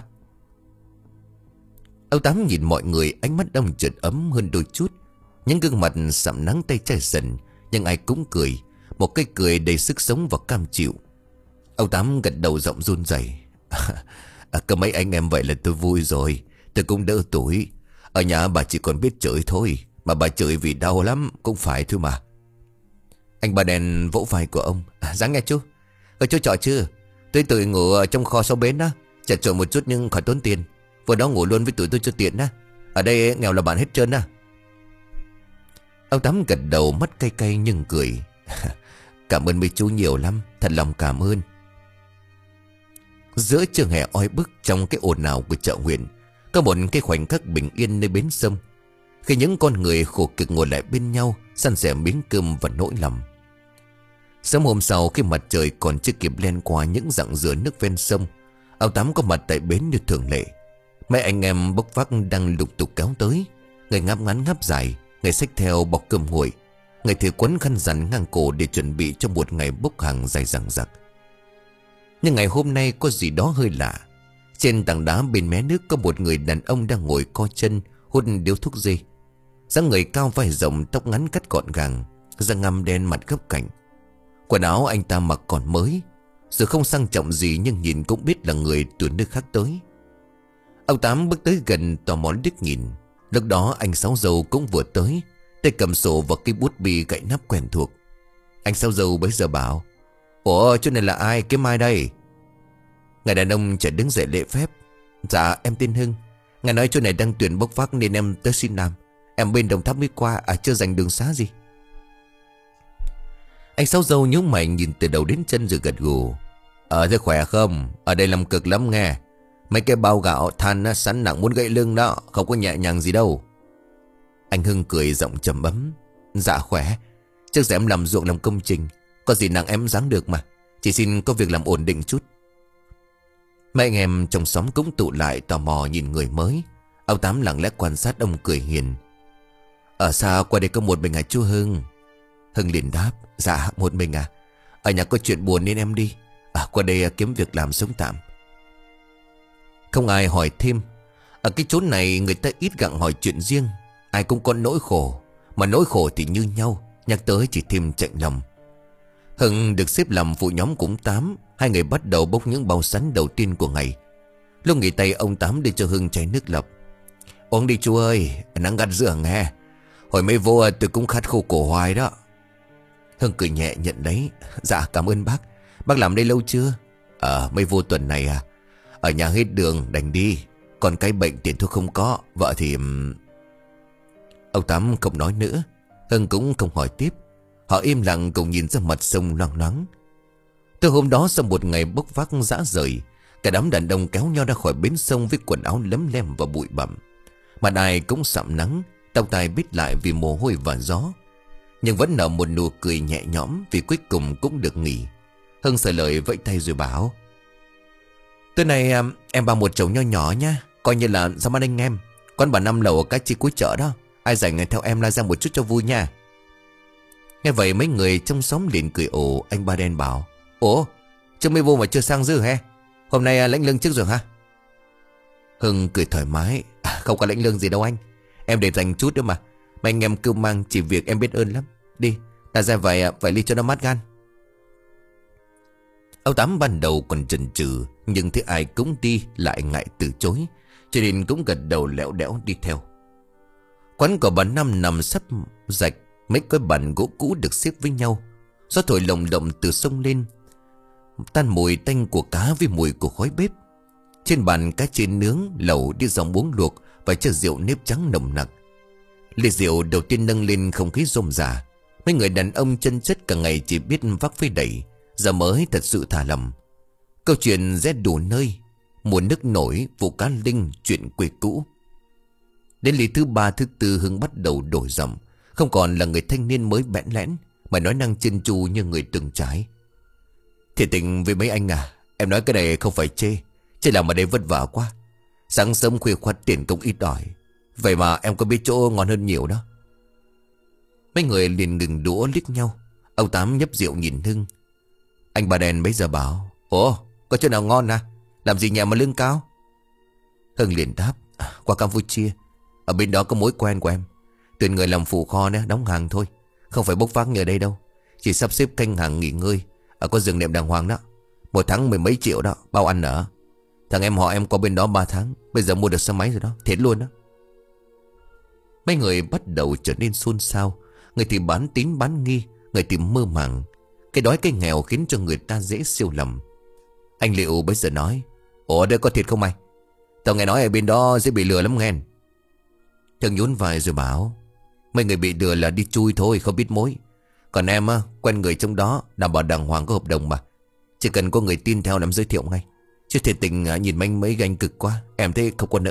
Ông Tám nhìn mọi người, ánh mắt ông chợt ấm hơn đôi chút. Những gương mặt sạm nắng tay chai dần, nhưng ai cũng cười, một cái cười đầy sức sống và cam chịu. Ông Tám gật đầu giọng run rẩy: à, "Có mấy anh em vậy là tôi vui rồi. Tôi cũng đỡ tuổi. Ở nhà bà chỉ còn biết chửi thôi, mà bà chửi vì đau lắm cũng phải thôi mà." Anh Ba Đen vỗ vai của ông: à, "Dáng nghe chú. Có chú chọn chưa? Tôi tự ngủ ở trong kho sau bến đó. Chật chội một chút nhưng khỏi tốn tiền. Vừa đó ngủ luôn với tụi tôi cho tiện đó. Ở đây nghèo là bạn hết trơn đó." Ông Tám gật đầu, mắt cay cay nhưng cười: "Cảm ơn mấy chú nhiều lắm. Thật lòng cảm ơn." Giữa trưa hè oi bức, trong cái ồn ào của chợ huyện, có một cái khoảnh khắc bình yên nơi bến sông, khi những con người khổ cực ngồi lại bên nhau, san sẻ miếng cơm và nỗi lòng. Sáng hôm sau, khi mặt trời còn chưa kịp len qua những dặng dừa nước ven sông, ông Tám có mặt tại bến như thường lệ. Mấy anh em bốc vác đang lục tục kéo tới. Người ngáp ngắn ngáp dài, người xách theo bọc cơm nguội, người thì quấn khăn rằn ngang cổ để chuẩn bị cho một ngày bốc hàng dài dằng dặc. Nhưng ngày hôm nay có gì đó hơi lạ. Trên tảng đá bên mé nước có một người đàn ông đang ngồi co chân hút điếu thuốc dê. Dáng người cao vai rộng, tóc ngắn cắt gọn gàng, da ngăm đen mặt gấp cạnh. Quần áo anh ta mặc còn mới, dù không sang trọng gì nhưng nhìn cũng biết là người từ nước khác tới. Ông Tám bước tới gần tò mò liếc nhìn. Lúc đó anh Sáu Dâu cũng vừa tới, tay cầm sổ và cái bút bi gậy nắp quen thuộc. Anh Sáu Dâu bấy giờ bảo: "Ủa chỗ này là ai, kiếm ai đây?" Người đàn ông chợt đứng dậy lễ phép: "Dạ em tên Hưng. Ngài nói chỗ này đang tuyển bốc vác nên em tới xin làm. Em bên Đồng Tháp mới qua, à chưa dành đường xá gì." Anh Sáu Dâu nhíu mày nhìn từ đầu đến chân rồi gật gù: "Ờ thế khỏe không? Ở đây làm cực lắm nghe. Mấy cái bao gạo than á, sắn nặng muốn gãy lưng đó, không có nhẹ nhàng gì đâu." Anh Hưng cười giọng trầm ấm: "Dạ khỏe. Trước giờ em làm ruộng làm công trình, có gì nặng em dáng được mà. Chỉ xin có việc làm ổn định chút." Mấy anh em trong xóm cũng tụ lại tò mò nhìn người mới. Ông Tám lặng lẽ quan sát, ông cười hiền: "Ở xa qua đây có một mình à chú Hưng?" Hưng liền đáp: "Dạ một mình à. Ở nhà có chuyện buồn nên em đi. À qua đây kiếm việc làm sống tạm. Không ai hỏi thêm. Ở cái chốn này người ta ít gặng hỏi chuyện riêng. Ai cũng có nỗi khổ, mà nỗi khổ thì như nhau, nhắc tới chỉ thêm chạnh lòng. Hưng được xếp làm phụ nhóm cũng Tám. Hai người bắt đầu bốc những bao sắn đầu tiên của ngày. Lúc nghỉ tay ông Tám đưa cho Hưng chai nước lọc. Uống đi chú ơi, nắng gắt rửa nghe. Hồi mới vô tôi cũng khát khô cổ hoài đó. Hưng cười nhẹ nhận lấy. Dạ cảm ơn bác. Bác làm đây lâu chưa? Ờ mới vô tuần này à. Ở nhà hết đường đành đi. Còn cái bệnh tiền thuốc không có. Vợ thì... Ông Tám không nói nữa. Hưng cũng không hỏi tiếp. Họ im lặng cùng nhìn ra mặt sông loang loáng. Từ hôm đó sau một ngày bốc vác dã rời, cả đám đàn ông kéo nhau ra khỏi bến sông với quần áo lấm lem và bụi bặm. Mặt ai cũng sạm nắng, tóc tai bít lại vì mồ hôi và gió. Nhưng vẫn nở một nụ cười nhẹ nhõm vì cuối cùng cũng được nghỉ. Hưng sờ lời vẫy tay rồi bảo: tối nay em bao một chầu nho nhỏ nha, coi như là ra mắt anh em. Quán bà Năm lầu ở cái chi cuối chợ đó. Ai rảnh theo em la ra một chút cho vui nha. Nghe vậy mấy người trong xóm liền cười ồ. Anh Ba Đen bảo: ủa chưa mới vô mà chưa sang dư he? Hôm nay lãnh lương trước rồi hả? Hưng cười thoải mái: à, không có lãnh lương gì đâu anh. Em để dành chút nữa mà. Mà anh em kêu mang chỉ việc em biết ơn lắm. Đi ta ra vài vài ly cho nó mát gan. Ông Tám ban đầu còn chần chừ, nhưng thấy ai cũng đi lại ngại từ chối, cho nên cũng gật đầu lẽo đẽo đi theo. Quán của bà Năm nằm sắp rạch. Mấy cái bàn gỗ cũ được xếp với nhau. Gió thổi lồng lộng từ sông lên, tan mùi tanh của cá với mùi của khói bếp. Trên bàn cá chiên nướng, lẩu đi dòng uống luộc và chai rượu nếp trắng nồng nặc. Ly rượu đầu tiên nâng lên không khí rôm rả. Mấy người đàn ông chân chất cả ngày chỉ biết vác phơi đẩy, giờ mới thật sự thả lỏng. Câu chuyện rẽ đủ nơi, mùa nước nổi, vụ cá linh, chuyện quê cũ. Đến ly thứ ba thứ tư Hưng bắt đầu đổi giọng, không còn là người thanh niên mới bẽn lẽn, mà nói năng chân tru như người từng trải. Thiệt tình với mấy anh à, em nói cái này không phải chê, chỉ là mà đây vất vả quá. Sáng sớm khuya khoắt tiền công ít ỏi, vậy mà em có biết chỗ ngon hơn nhiều đó. Mấy người liền ngừng đũa liếc nhau. Ông Tám nhấp rượu nhìn Hưng. Anh Ba Đen bấy giờ bảo: ồ có chỗ nào ngon à? Làm gì nhà mà lương cao? Hưng liền đáp: à, qua Campuchia. Ở bên đó có mối quen của em, tuyển người làm phụ kho nữa, đóng hàng thôi. Không phải bốc vác như ở đây đâu. Chỉ sắp xếp canh hàng nghỉ ngơi. Ở có giường nệm đàng hoàng đó. Một tháng mười mấy triệu đó, bao ăn ở. Thằng em họ em có bên đó ba tháng. Bây giờ mua được xe máy rồi đó, thiệt luôn đó. Mấy người bắt đầu trở nên xôn xao. Người thì bán tín bán nghi, người thì mơ màng. Cái đói cái nghèo khiến cho người ta dễ siêu lầm. Anh Liệu bây giờ nói: ủa đây có thiệt không mày? Tao nghe nói ở bên đó dễ bị lừa lắm nghe. Thằng nhún vai rồi bảo: mấy người bị lừa là đi chui thôi, không biết mối. Còn em á, quen người trong đó, đảm bảo đàng hoàng có hợp đồng mà. Chỉ cần có người tin theo làm giới thiệu ngay. Chứ thiệt tình nhìn manh mấy ganh cực quá, em thấy không có nỡ.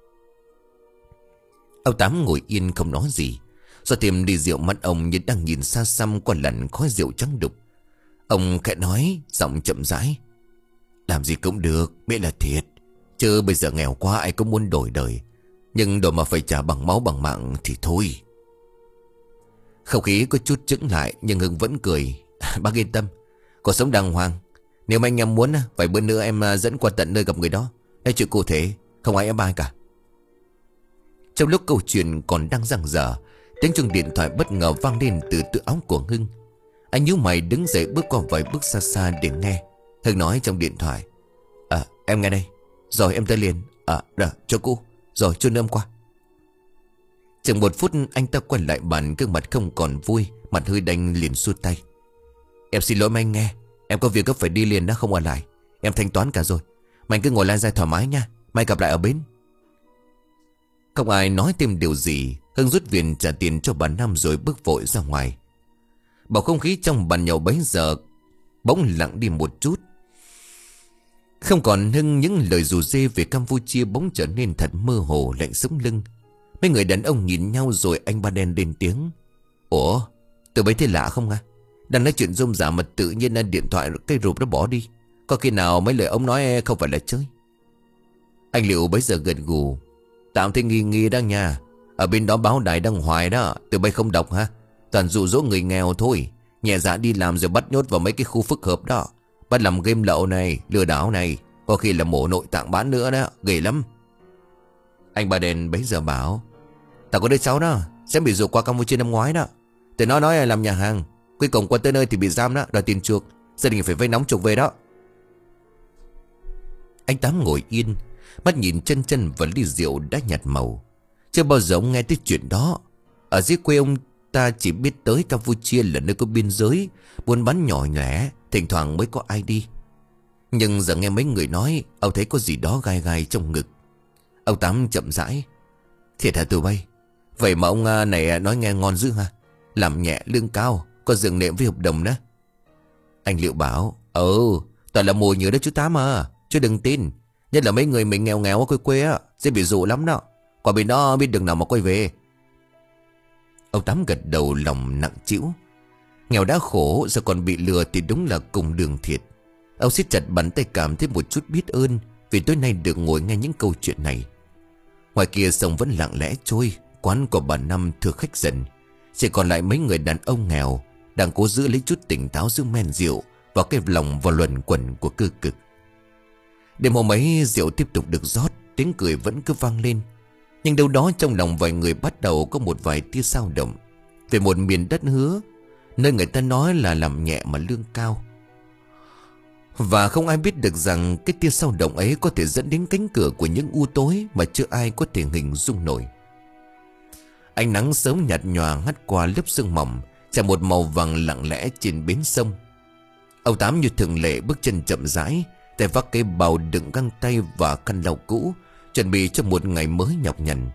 Ông Tám ngồi yên không nói gì. Do tìm đi rượu mắt ông như đang nhìn xa xăm qua làn khói rượu trắng đục. Ông khẽ nói, giọng chậm rãi: làm gì cũng được, miễn là thiệt. Chứ bây giờ nghèo quá ai cũng muốn đổi đời. Nhưng đổi mà phải trả bằng máu bằng mạng thì thôi. Không khí có chút chững lại, nhưng Hưng vẫn cười. Bác yên tâm, cuộc sống đàng hoàng. Nếu mà anh em muốn, vài bữa nữa em dẫn qua tận nơi gặp người đó. Nói chuyện cụ thể, không ai ép ai cả. Trong lúc câu chuyện còn đang dang dở, tiếng chuông điện thoại bất ngờ vang lên từ túi áo của Hưng. Anh nhíu mày đứng dậy bước qua vài bước xa xa để nghe. Hưng nói trong điện thoại: À em nghe đây. Rồi em tới liền. À đờ cho cô. Rồi chôn âm qua. Chừng một phút anh ta quay lại bàn, gương mặt không còn vui, mặt hơi đanh liền xua tay: Em xin lỗi mà anh nghe, em có việc gấp phải đi liền đó, không ở lại. Em thanh toán cả rồi, mà anh cứ ngồi lai dai thoải mái nha. Mai gặp lại ở bến. Không ai nói thêm điều gì. Hưng rút tiền trả tiền cho bà Năm rồi bước vội ra ngoài. Bầu không khí trong bàn nhậu bấy giờ bỗng lặng đi một chút. Không còn Hưng, những lời rủ rê về Campuchia bỗng trở nên thật mơ hồ, lạnh sống lưng. Mấy người đàn ông nhìn nhau rồi anh Ba Đen lên tiếng: Ủa tụi bay thấy lạ không à? Đang nói chuyện rôm rả mà tự nhiên là điện thoại cây rụp nó bỏ đi. Có khi nào mấy lời ông nói không phải là chơi? Anh Liệu bấy giờ gật gù: Tạm thấy nghi nghi đó nha. Ở bên đó báo đài đăng hoài đó. Tụi bay không đọc ha? Toàn dụ dỗ người nghèo thôi. Nhẹ dạ đi làm rồi bắt nhốt vào mấy cái khu phức hợp đó. Bắt làm game lậu này, lừa đảo này. Có khi là mổ nội tạng bán nữa đó, ghê lắm. Anh Ba Đen bấy giờ bảo: Tao có đứa cháu đó, sẽ bị dụ qua Campuchia năm ngoái đó. Tụi nó nói là làm nhà hàng, cuối cùng qua tới nơi thì bị giam đó, đòi tiền chuộc. Gia đình phải vay nóng chuộc về đó. Anh Tám ngồi yên, mắt nhìn chân chân và ly rượu đã nhạt màu. Chưa bao giờ ông nghe tới chuyện đó. Ở dưới quê ông ta chỉ biết tới Campuchia là nơi có biên giới, buôn bán nhỏ nhẹ, thỉnh thoảng mới có ai đi. Nhưng giờ nghe mấy người nói, ông thấy có gì đó gai gai trong ngực. Ông Tám chậm rãi: Thiệt hả tụi bay? Vậy mà ông này nói nghe ngon dữ ha. Làm nhẹ lương cao, có dừng nệm với hợp đồng đó. Anh Liệu bảo: Ừ, toàn là mùi nhựa đó chú Tám à. Chú đừng tin. Nhất là mấy người mình nghèo nghèo ở quê quê á, sẽ bị dụ lắm đó. Quả bên đó biết đường nào mà quay về. Ông Tám gật đầu lòng nặng trĩu. Nghèo đã khổ, giờ còn bị lừa thì đúng là cùng đường thiệt. Ông siết chặt bàn tay, cảm thấy một chút biết ơn vì tối nay được ngồi nghe những câu chuyện này. Ngoài kia sông vẫn lặng lẽ trôi. Quán của bà Năm thưa khách dần. Chỉ còn lại mấy người đàn ông nghèo đang cố giữ lấy chút tỉnh táo giữa men rượu và cái lòng vào luẩn quẩn của cơ cực. Đêm hôm ấy rượu tiếp tục được rót, tiếng cười vẫn cứ vang lên. Nhưng đâu đó trong lòng vài người bắt đầu có một vài tia dao động về một miền đất hứa, nơi người ta nói là làm nhẹ mà lương cao. Và không ai biết được rằng cái tia dao động ấy có thể dẫn đến cánh cửa của những u tối mà chưa ai có thể hình dung nổi. Ánh nắng sớm nhạt nhòa hắt qua lớp sương mỏng, trải một màu vàng lặng lẽ trên bến sông. Ông Tám như thường lệ bước chân chậm rãi, tay vác cái bào đựng găng tay và khăn lau cũ, chuẩn bị cho một ngày mới nhọc nhằn.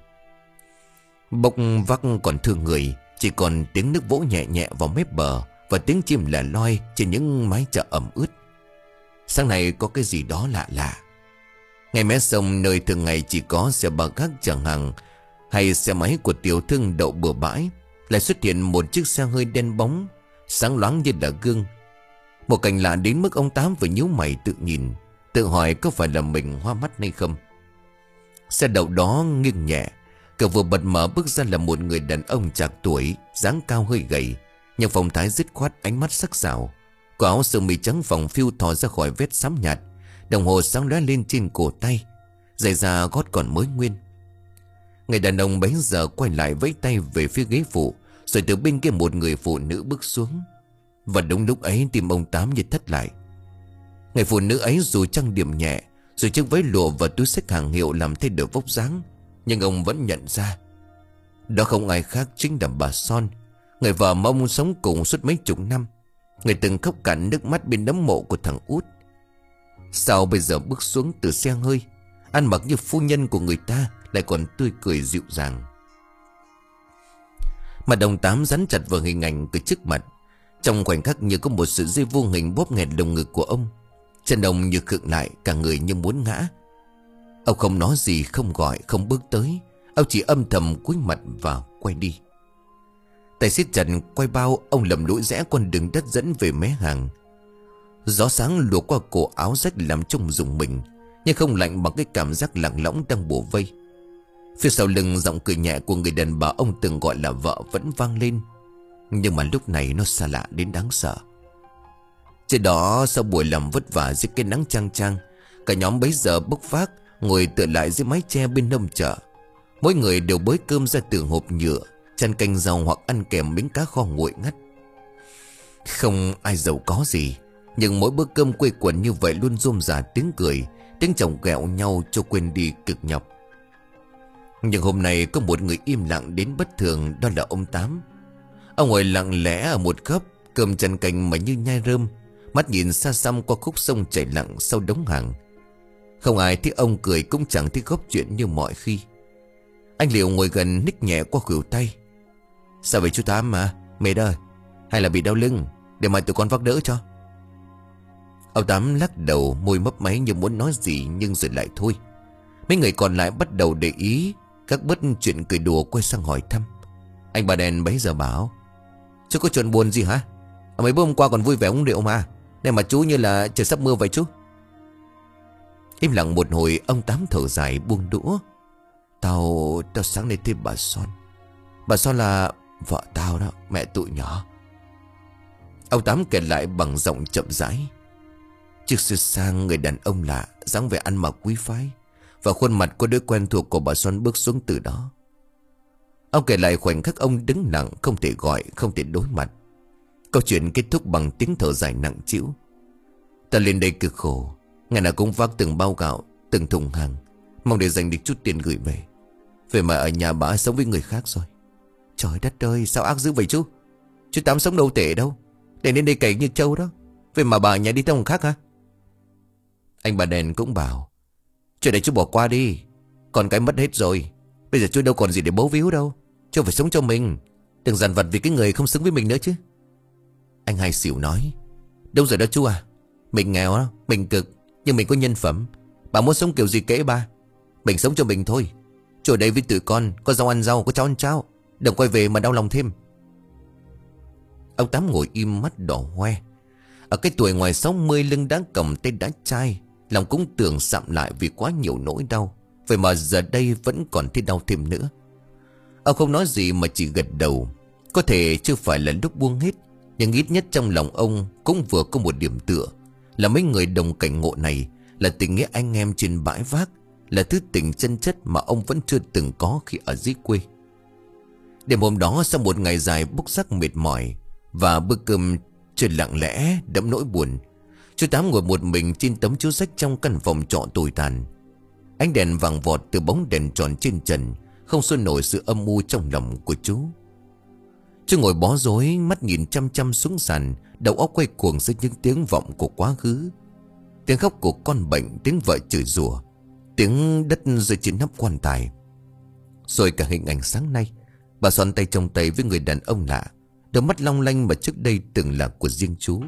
Bốc vác còn thương người, chỉ còn tiếng nước vỗ nhẹ nhẹ vào mép bờ và tiếng chim lẻ loi trên những mái chợ ẩm ướt. Sáng nay có cái gì đó lạ lạ. Ngay mé sông, nơi thường ngày chỉ có xe ba gác chở hàng hay xe máy của tiểu thương đậu bừa bãi, lại xuất hiện một chiếc xe hơi đen bóng, sáng loáng như là gương. Một cảnh lạ đến mức ông Tám phải nhíu mày tự nhìn, tự hỏi có phải là mình hoa mắt hay không. Xe đậu đó nghiêng nhẹ, cửa vừa bật mở bước ra là một người đàn ông trạc tuổi, dáng cao hơi gầy, nhưng phong thái dứt khoát, ánh mắt sắc sảo. Có áo sơ mi trắng phẳng phiu thò ra khỏi vết xám nhạt, đồng hồ sáng lóe lên trên cổ tay, giày da gót còn mới nguyên. Người đàn ông bấy giờ quay lại vẫy tay về phía ghế phụ, rồi từ bên kia một người phụ nữ bước xuống. Và đúng lúc ấy tim ông Tám như thất lại. Người phụ nữ ấy dù trang điểm nhẹ, rồi chiếc váy lụa và túi xách hàng hiệu làm thay đổi vóc dáng, nhưng ông vẫn nhận ra đó không ai khác chính là bà Son, người vợ mà ông sống cùng suốt mấy chục năm, người từng khóc cạn nước mắt bên nấm mộ của thằng út. Sao bây giờ bước xuống từ xe hơi, ăn mặc như phu nhân của người ta, lại còn tươi cười dịu dàng. Mặt ông Tám dán chặt vào hình ảnh từ trước mặt. Trong khoảnh khắc như có một sợi dây vô hình bóp nghẹt lồng ngực của ông. Chân ông như khựng lại, cả người như muốn ngã. Ông không nói gì, không gọi, không bước tới. Ông chỉ âm thầm cúi mặt và quay đi. Tay siết chặt quay bao, ông lầm lũi rẽ con đường đất dẫn về mé hàng. Gió sáng lùa qua cổ áo rách làm trông rùng mình, nhưng không lạnh bằng cái cảm giác lặng lõng đang bủa vây. Phía sau lưng giọng cười nhẹ của người đàn bà ông từng gọi là vợ vẫn vang lên, nhưng mà lúc này nó xa lạ đến đáng sợ. Trên đó sau buổi làm vất vả dưới cái nắng chang chang, cả nhóm bấy giờ bốc vác ngồi tựa lại dưới mái che bên nông chợ. Mỗi người đều bới cơm ra từ hộp nhựa, chan canh rau hoặc ăn kèm miếng cá kho nguội ngắt. Không ai giàu có gì, nhưng mỗi bữa cơm quây quần như vậy luôn rôm rả tiếng cười, tiếng chồng ghẹo nhau cho quên đi cực nhọc. Nhưng hôm nay có một người im lặng đến bất thường, đó là ông Tám. Ông ngồi lặng lẽ ở một góc, cơm chăn canh mà như nhai rơm, mắt nhìn xa xăm qua khúc sông chảy lặng sau đống hàng. Không ai thấy ông cười, cũng chẳng thấy góp chuyện như mọi khi. Anh Liệu ngồi gần ních nhẹ qua khuỷu tay. Sao vậy chú Tám mà, mệt ơi, hay là bị đau lưng, để mà tụi con vác đỡ cho. Ông Tám lắc đầu, môi mấp máy như muốn nói gì nhưng rồi lại thôi. Mấy người còn lại bắt đầu để ý, các bớt chuyện cười đùa quay sang hỏi thăm. Anh Ba Đen bấy giờ bảo: Chú có chuyện buồn gì hả? Mấy bữa hôm qua còn vui vẻ uống rượu mà, nên mà chú như là trời sắp mưa vậy chú. Im lặng một hồi, ông Tám thở dài buông đũa. Tao, tao sáng nay thấy bà Son. Bà Son là vợ tao đó, mẹ tụi nhỏ. Ông Tám kể lại bằng giọng chậm rãi. Chiếc xe sang, người đàn ông lạ, dáng vẻ ăn mặc quý phái, và khuôn mặt có đôi quen thuộc của bà Xoan bước xuống từ đó. Ông kể lại khoảnh khắc ông đứng lặng, không thể gọi, không thể đối mặt. Câu chuyện kết thúc bằng tiếng thở dài nặng trĩu. Ta lên đây cực khổ, ngày nào cũng vác từng bao gạo, từng thùng hàng, mong để dành được chút tiền gửi về. Vậy mà ở nhà bà sống với người khác rồi. Trời đất ơi, sao ác dữ vậy chú? Chú Tám sống đâu tệ đâu, để lên đây cày như trâu đó. Vậy mà bà ở nhà đi theo người khác hả? Anh bà đèn cũng bảo, chuyện này chú bỏ qua đi, còn cái mất hết rồi. Bây giờ chú đâu còn gì để bấu víu đâu. Chú phải sống cho mình, đừng dằn vặt vì cái người không xứng với mình nữa chứ. Anh Hai xỉu nói, đâu rồi đó chú à. Mình nghèo đó, mình cực, nhưng mình có nhân phẩm. Bà muốn sống kiểu gì kể ba, mình sống cho mình thôi. Chú ở đây với tụi con, có rau ăn rau, có cháo ăn cháo, đừng quay về mà đau lòng thêm. Ông Tám ngồi im, mắt đỏ hoe. Ở cái tuổi ngoài sáu mươi, lưng đã còng tay đã chai, lòng cũng tưởng sạm lại vì quá nhiều nỗi đau. Vậy mà giờ đây vẫn còn thấy đau thêm nữa. Ông không nói gì mà chỉ gật đầu. Có thể chưa phải là lúc buông hết, nhưng ít nhất trong lòng ông cũng vừa có một điểm tựa, là mấy người đồng cảnh ngộ này, là tình nghĩa anh em trên bãi vác, là thứ tình chân chất mà ông vẫn chưa từng có khi ở dưới quê. Đêm hôm đó, sau một ngày dài bốc sắc mệt mỏi và bữa cơm trời lặng lẽ đẫm nỗi buồn, chú Tám ngồi một mình trên tấm chiếu sách trong căn phòng trọ tồi tàn. Ánh đèn vàng vọt từ bóng đèn tròn trên trần không xua nổi sự âm u trong lòng của chú. Chú ngồi bó rối, mắt nhìn chăm chăm xuống sàn, đầu óc quay cuồng dưới những tiếng vọng của quá khứ. Tiếng khóc của con bệnh, tiếng vợ chửi rủa, tiếng đất rơi trên nắp quan tài. Rồi cả hình ảnh sáng nay, bà Xoan tay trong tay với người đàn ông lạ, đôi mắt long lanh mà trước đây từng là của riêng chú.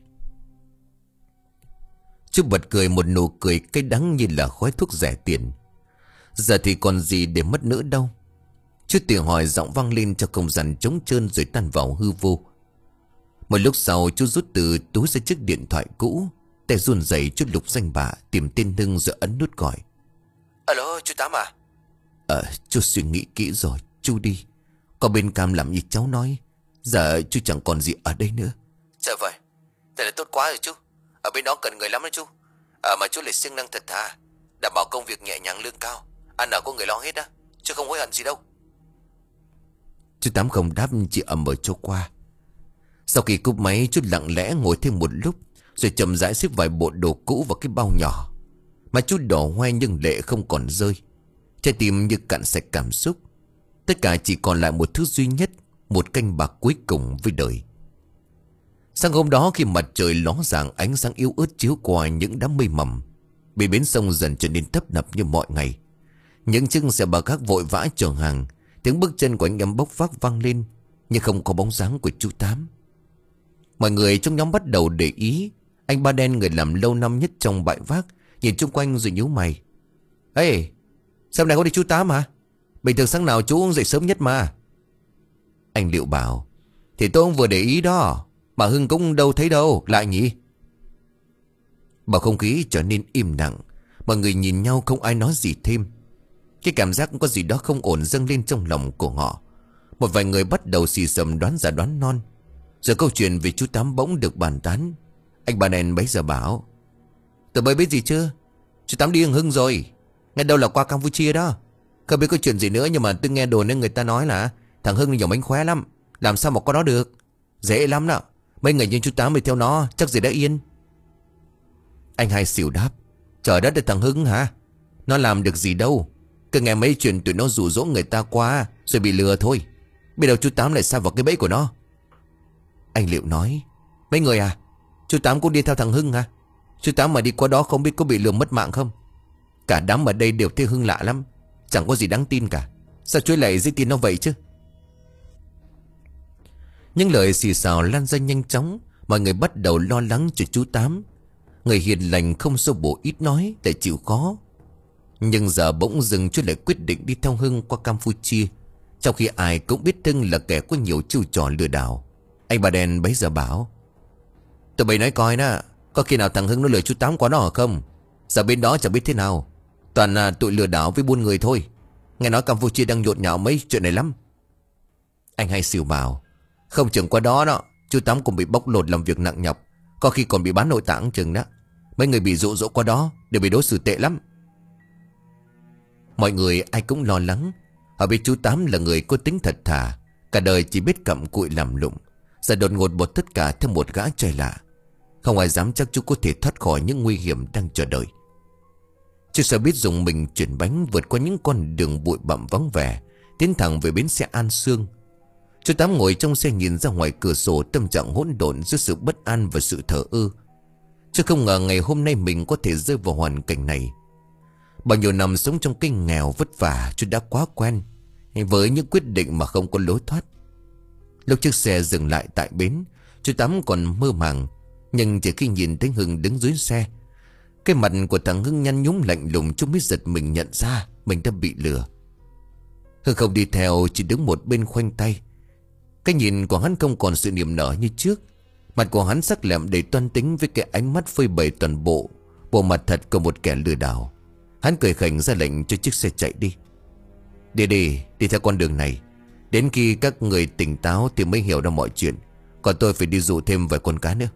Chú bật cười một nụ cười cay đắng như là khói thuốc rẻ tiền. Giờ thì còn gì để mất nữa đâu. Chú tự hỏi, giọng vang lên cho không gian trống trơn rồi tan vào hư vô. Một lúc sau, chú rút từ túi ra chiếc điện thoại cũ, tay run rẩy chú lục danh bạ, tìm tên Hưng rồi ấn nút gọi. Alo, chú Tám à? Ờ, chú suy nghĩ kỹ rồi, chú đi. Có bên cam làm như cháu nói, giờ chú chẳng còn gì ở đây nữa. Dạ vậy, thế là tốt quá rồi chú. Ở bên đó cần người lắm đó chú. À, mà chú lại siêng năng thật thà, đảm bảo công việc nhẹ nhàng lương cao, ăn ở có người lo hết á, chứ không hối hận gì đâu. Chú Tám không đáp, chỉ ầm ở cho qua. Sau khi cúp máy, chú lặng lẽ ngồi thêm một lúc, rồi chậm rãi xếp vài bộ đồ cũ vào cái bao nhỏ. Mà chú đỏ hoe nhưng lệ không còn rơi, trái tim như cạn sạch cảm xúc. Tất cả chỉ còn lại một thứ duy nhất, một canh bạc cuối cùng với đời. Sáng hôm đó, khi mặt trời ló dạng, ánh sáng yếu ớt chiếu qua những đám mây mầm, bề bến sông dần trở nên tấp nập như mọi ngày. Những chiếc xe ba gác vội vã chở hàng, tiếng bước chân của anh em bốc vác vang lên, nhưng không có bóng dáng của chú Tám. Mọi người trong nhóm bắt đầu để ý. Anh Ba Đen, người làm lâu năm nhất trong bãi vác, nhìn chung quanh rồi nhíu mày. Ê, sao này có đi chú Tám hả? Bình thường sáng nào chú dậy sớm nhất mà. Anh Liệu bảo, thì tôi cũng vừa để ý đó, mà Hưng cũng đâu thấy đâu, lại nhỉ? Bầu không khí trở nên im lặng. Mọi người nhìn nhau không ai nói gì thêm. Cái cảm giác có gì đó không ổn dâng lên trong lòng của họ. Một vài người bắt đầu xì xầm đoán giả đoán non. Giờ câu chuyện về chú Tám bỗng được bàn tán. Anh Ba Đen bấy giờ bảo, tụi bay biết gì chưa? Chú Tám đi Hưng Hưng rồi, nghe đâu là qua Campuchia đó. Không biết có chuyện gì nữa, nhưng mà tôi nghe đồn nên người ta nói là thằng Hưng nhỏ bánh khóe lắm. Làm sao mà có đó được, dễ lắm đó. Mấy người như chú Tám đi theo nó chắc gì đã yên. Anh Hai xỉu đáp, trời đất, thằng Hưng hả? Nó làm được gì đâu, cứ nghe mấy chuyện tụi nó dụ dỗ người ta qua rồi bị lừa thôi. Biết đâu chú Tám lại sa vào cái bẫy của nó. Anh Liệu nói, mấy người à, chú Tám cũng đi theo thằng Hưng hả? Chú Tám mà đi qua đó không biết có bị lừa mất mạng không? Cả đám ở đây đều thấy Hưng lạ lắm, chẳng có gì đáng tin cả. Sao chú lại dễ tin nó vậy chứ? Những lời xì xào lan ra nhanh chóng. Mọi người bắt đầu lo lắng cho chú Tám. Người hiền lành không xô bổ ít nói để chịu khó. Nhưng giờ bỗng dưng chú lại quyết định đi theo Hưng qua Campuchia, trong khi ai cũng biết Hưng là kẻ có nhiều chiêu trò lừa đảo. Anh Ba Đen bấy giờ bảo, tụi bay nói coi nè, có khi nào thằng Hưng nó lừa chú Tám qua nó hả không? Giờ bên đó chẳng biết thế nào, toàn là tụi lừa đảo với buôn người thôi. Nghe nói Campuchia đang nhộn nhạo mấy chuyện này lắm. Anh Hai xỉu bảo, không chừng qua đó đó chú Tám cũng bị bóc lột làm việc nặng nhọc, có khi còn bị bán nội tạng chừng đó. Mấy người bị dụ dỗ qua đó đều bị đối xử tệ lắm. Mọi người ai cũng lo lắng. Họ biết chú Tám là người có tính thật thà, cả đời chỉ biết cặm cụi làm lụng. Giờ đột ngột một tất cả theo một gã trai lạ. Không ai dám chắc chú có thể thoát khỏi những nguy hiểm đang chờ đợi. Chiếc xe buýt dùng mình chuyển bánh vượt qua những con đường bụi bặm vắng vẻ, tiến thẳng về bến xe An Sương. Chú Tám ngồi trong xe nhìn ra ngoài cửa sổ, tâm trạng hỗn độn giữa sự bất an và sự thờ ơ. Chứ không ngờ ngày hôm nay mình có thể rơi vào hoàn cảnh này. Bao nhiêu năm sống trong cái nghèo vất vả, chú đã quá quen với những quyết định mà không có lối thoát. Lúc chiếc xe dừng lại tại bến, chú Tám còn mơ màng. Nhưng chỉ khi nhìn thấy Hưng đứng dưới xe, cái mặt của thằng Hưng nhăn nhúm lạnh lùng, chú mới giật mình nhận ra mình đã bị lừa. Hưng không đi theo, chỉ đứng một bên khoanh tay. Cái nhìn của hắn không còn sự niềm nở như trước. Mặt của hắn sắc lẹm đầy toan tính, với cái ánh mắt phơi bày toàn bộ bộ mặt thật của một kẻ lừa đảo. Hắn cười khỉnh ra lệnh cho chiếc xe chạy đi. Đi đi, đi theo con đường này. Đến khi các người tỉnh táo thì mới hiểu ra mọi chuyện. Còn tôi phải đi dụ thêm vài con cá nữa.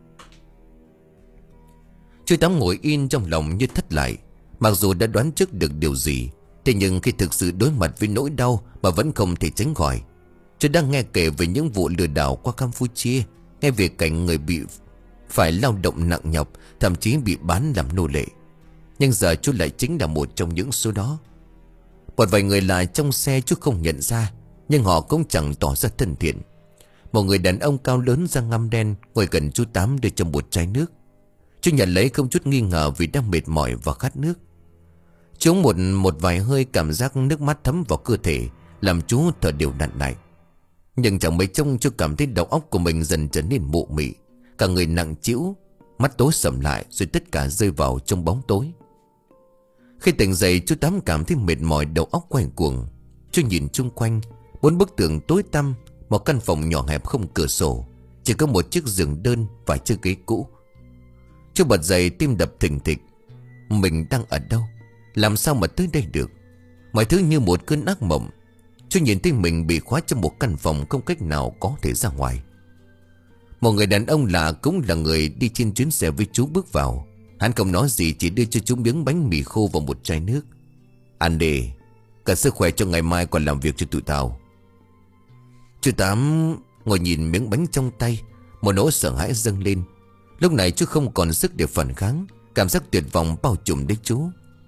Chú Tám ngồi in trong lòng như thất lại. Mặc dù đã đoán trước được điều gì, thế nhưng khi thực sự đối mặt với nỗi đau mà vẫn không thể tránh khỏi. Chú đang nghe kể về những vụ lừa đảo qua Campuchia, nghe về cảnh người bị phải lao động nặng nhọc, thậm chí bị bán làm nô lệ. Nhưng giờ chú lại chính là một trong những số đó. Một vài người lại trong xe chú không nhận ra, nhưng họ cũng chẳng tỏ ra thân thiện. Một người đàn ông cao lớn da ngăm đen ngồi gần chú Tám, đưa cho một chai nước. Chú nhận lấy không chút nghi ngờ vì đang mệt mỏi và khát nước. Chú uống một, một vài hơi, cảm giác nước mắt thấm vào cơ thể, làm chú thở đều đặn lại. Nhưng chẳng mấy trông chú cảm thấy đầu óc của mình dần trở nên mụ mị, cả người nặng trĩu, mắt tối sầm lại, rồi tất cả rơi vào trong bóng tối. Khi tỉnh dậy, chú Tám cảm thấy mệt mỏi, đầu óc quay cuồng. Chú nhìn chung quanh, bốn bức tường tối tăm, một căn phòng nhỏ hẹp không cửa sổ, chỉ có một chiếc giường đơn và chiếc ghế cũ. Chú bật dậy, tim đập thình thịch. Mình đang ở đâu? Làm sao mà tới đây được? Mọi thứ như một cơn ác mộng. Chú nhìn thấy mình bị khóa trong một căn phòng, không cách nào có thể ra ngoài. Một người đàn ông lạ, cũng là người đi trên chuyến xe với chú, bước vào. Hắn không nói gì, chỉ đưa cho chú miếng bánh mì khô và một chai nước. Ăn đi, cả sức khỏe cho ngày mai còn làm việc cho tụi tao. Chú Tám ngồi nhìn miếng bánh trong tay, một nỗi sợ hãi dâng lên. Lúc này chú không còn sức để phản kháng, cảm giác tuyệt vọng bao trùm lấy chú.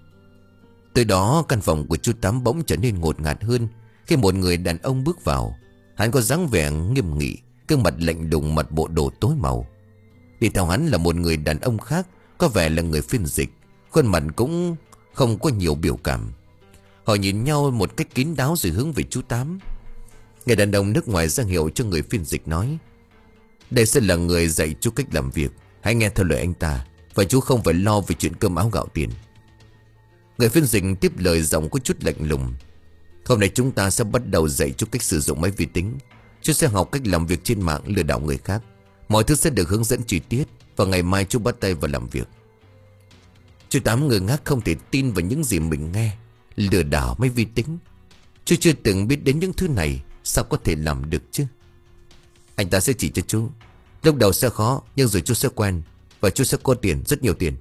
Từ đó căn phòng của chú Tám bỗng trở nên ngột ngạt hơn khi một người đàn ông bước vào. Hắn có dáng vẻ nghiêm nghị, gương mặt lạnh lùng, mặt bộ đồ tối màu. Đi theo hắn là một người đàn ông khác, có vẻ là người phiên dịch, khuôn mặt cũng không có nhiều biểu cảm. Họ nhìn nhau một cách kín đáo rồi hướng về chú Tám. Người đàn ông nước ngoài ra hiệu cho người phiên dịch, nói: Đây sẽ là người dạy chú cách làm việc, hãy nghe theo lời anh ta, và chú không phải lo về chuyện cơm áo gạo tiền. Người phiên dịch tiếp lời, giọng có chút lạnh lùng: Hôm nay chúng ta sẽ bắt đầu dạy chú cách sử dụng máy vi tính. Chú sẽ học cách làm việc trên mạng, lừa đảo người khác. Mọi thứ sẽ được hướng dẫn chi tiết, và ngày mai chú bắt tay vào làm việc. Chú Tám ngơ ngác không thể tin vào những gì mình nghe. Lừa đảo máy vi tính? Chú chưa từng biết đến những thứ này, sao có thể làm được chứ? Anh ta sẽ chỉ cho chú. Lúc đầu sẽ khó, nhưng rồi chú sẽ quen, và chú sẽ có tiền, rất nhiều tiền.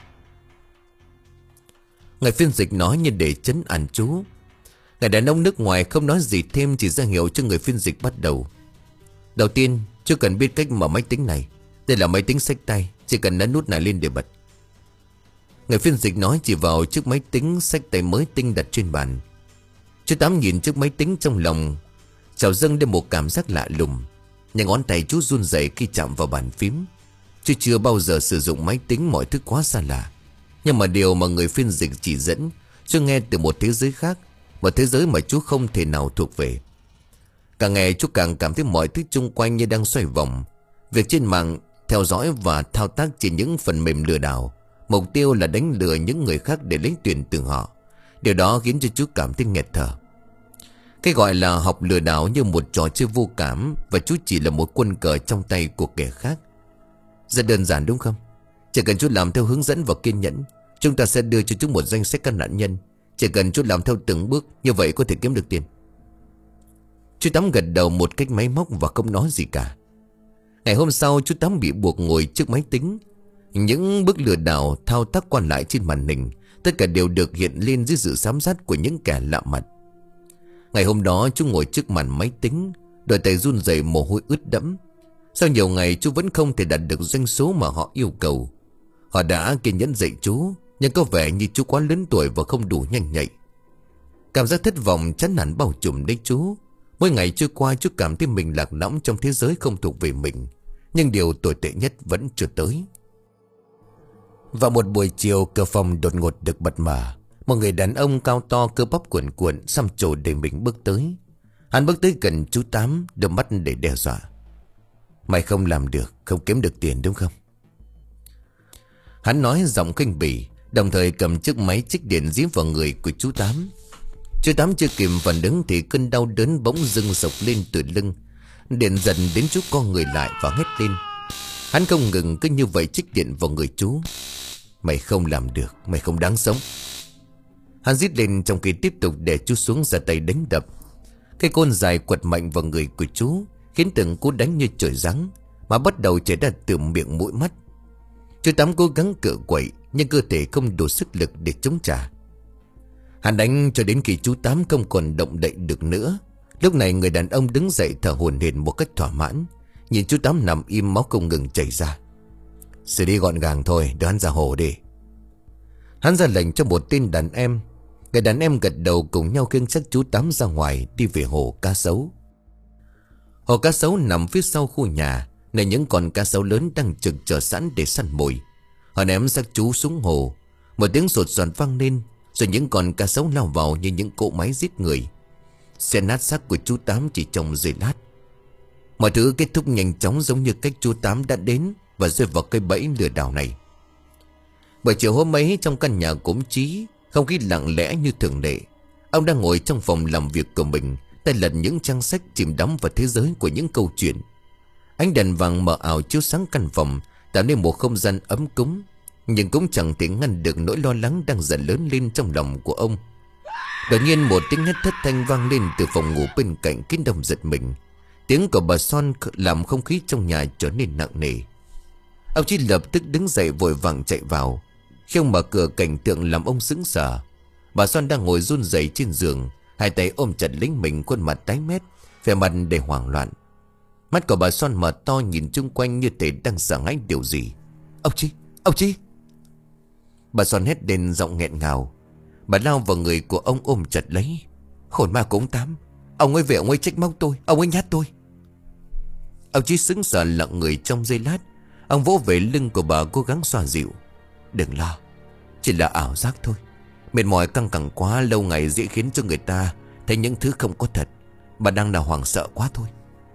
Người phiên dịch nói như để trấn an chú. Người đàn ông nước ngoài không nói gì thêm, chỉ ra hiệu cho người phiên dịch bắt đầu. Đầu tiên, chú cần biết cách mở máy tính này. Đây là máy tính xách tay, chỉ cần ấn nút này lên để bật. Người phiên dịch nói chỉ vào chiếc máy tính xách tay mới tinh đặt trên bàn. Chú Tám nhìn chiếc máy tính, trong lòng trào dâng lên một cảm giác lạ lùng. Nhưng ngón tay chú run rẩy khi chạm vào bàn phím. Chú chưa bao giờ sử dụng máy tính, mọi thứ quá xa lạ. Nhưng mà điều mà người phiên dịch chỉ dẫn, chú nghe từ một thế giới khác, một thế giới mà chú không thể nào thuộc về. Càng ngày chú càng cảm thấy mọi thứ xung quanh như đang xoay vòng. Việc trên mạng, theo dõi và thao tác trên những phần mềm lừa đảo, mục tiêu là đánh lừa những người khác để lấy tiền từ họ. Điều đó khiến cho chú cảm thấy nghẹt thở. Cái gọi là học lừa đảo như một trò chơi vô cảm, và chú chỉ là một quân cờ trong tay của kẻ khác. Rất đơn giản đúng không? Chỉ cần chú làm theo hướng dẫn và kiên nhẫn, chúng ta sẽ đưa cho chú một danh sách các nạn nhân. Chỉ cần chú làm theo từng bước, như vậy có thể kiếm được tiền. Chú Tám gật đầu một cách máy móc và không nói gì cả. Ngày hôm sau, chú Tám bị buộc ngồi trước máy tính. Những bước lừa đảo thao tác qua lại trên màn hình, tất cả đều được hiện lên dưới sự giám sát của những kẻ lạ mặt. Ngày hôm đó chú ngồi trước màn máy tính, đôi tay run rẩy, mồ hôi ướt đẫm. Sau nhiều ngày chú vẫn không thể đạt được doanh số mà họ yêu cầu. Họ đã kiên nhẫn dạy chú, nhưng có vẻ như chú quá lớn tuổi và không đủ nhanh nhạy. Cảm giác thất vọng chán nản bao trùm lấy chú. Mỗi ngày trôi qua chú cảm thấy mình lạc lõng trong thế giới không thuộc về mình. Nhưng điều tồi tệ nhất vẫn chưa tới. Vào một buổi chiều, cửa phòng đột ngột được bật mở. Một người đàn ông cao to, cơ bắp cuộn cuộn, xăm trổ đầy mình bước tới. Hắn bước tới gần chú Tám, đôi mắt để đe dọa. Mày không làm được, không kiếm được tiền đúng không? Hắn nói giọng khinh bỉ, đồng thời cầm chiếc máy chích điện dí vào người của chú Tám. Chú Tám chưa kịp phản ứng thì cơn đau đớn bỗng dưng sộc lên từ lưng. Điện dần đến chú co người lại và hét lên. Hắn không ngừng cứ như vậy chích điện vào người chú. Mày không làm được, mày không đáng sống. Hắn rít lên trong khi tiếp tục để chú xuống, ra tay đánh đập. Cái côn dài quật mạnh vào người của chú, khiến từng cú đánh như trời giáng mà bắt đầu chảy ra từ miệng mũi mắt. Chú Tám cố gắng cựa quậy, nhưng cơ thể không đủ sức lực để chống trả. Hắn đánh cho đến khi chú Tám không còn động đậy được nữa. Lúc này người đàn ông đứng dậy thở hổn hển một cách thỏa mãn, nhìn chú Tám nằm im, máu không ngừng chảy ra. Xử lý gọn gàng thôi, đưa hắn ra hồ đi. Hắn ra lệnh cho một tên đàn em. Người đàn em gật đầu, cùng nhau khiêng xác chú Tám ra ngoài, đi về hồ cá sấu. Hồ cá sấu nằm phía sau khu nhà, nơi những con cá sấu lớn đang trực chờ sẵn để săn mồi. Họ ném xác chú xuống hồ. Một tiếng sột soạt vang lên, rồi những con cá sấu lao vào như những cỗ máy giết người, xé nát xác của chú Tám chỉ trong giây lát. Mọi thứ kết thúc nhanh chóng, giống như cách chú Tám đã đến và rơi vào cây bẫy lừa đảo này. Buổi chiều hôm ấy, trong căn nhà của ông Chí, không khí lặng lẽ như thường lệ. Ông đang ngồi trong phòng làm việc của mình, tay lật những trang sách, chìm đắm vào thế giới của những câu chuyện. Ánh đèn vàng mờ ảo chiếu sáng căn phòng, tạo nên một không gian ấm cúng, nhưng cũng chẳng thể ngăn được nỗi lo lắng đang dần lớn lên trong lòng của ông. Đột nhiên một tiếng hét thất thanh vang lên từ phòng ngủ bên cạnh, khiến ông giật mình. Tiếng của bà Son làm không khí trong nhà trở nên nặng nề. Ông Chí lập tức đứng dậy vội vàng chạy vào. Khi ông mở cửa, cảnh tượng làm ông sững sờ. Bà Son đang ngồi run rẩy trên giường, hai tay ôm chặt lấy mình, khuôn mặt tái mét, vẻ mặt đầy hoảng loạn. Mắt của bà Son mở to nhìn chung quanh như thể đang sợ hãi điều gì. Ông Chí, ông Chí! Bà Son hét lên giọng nghẹn ngào. Bà lao vào người của ông ôm chặt lấy. Hồn ma của ông Tám, ông ấy về, ông ấy trách móc tôi, ông ấy nhát tôi. Ông Chí sững sờ lặng người trong giây lát. Ông vỗ về lưng của bà, cố gắng xoa dịu. Đừng lo, chỉ là ảo giác thôi. Mệt mỏi căng cẳng quá lâu ngày dễ khiến cho người ta thấy những thứ không có thật. Bà đang là hoảng sợ quá thôi.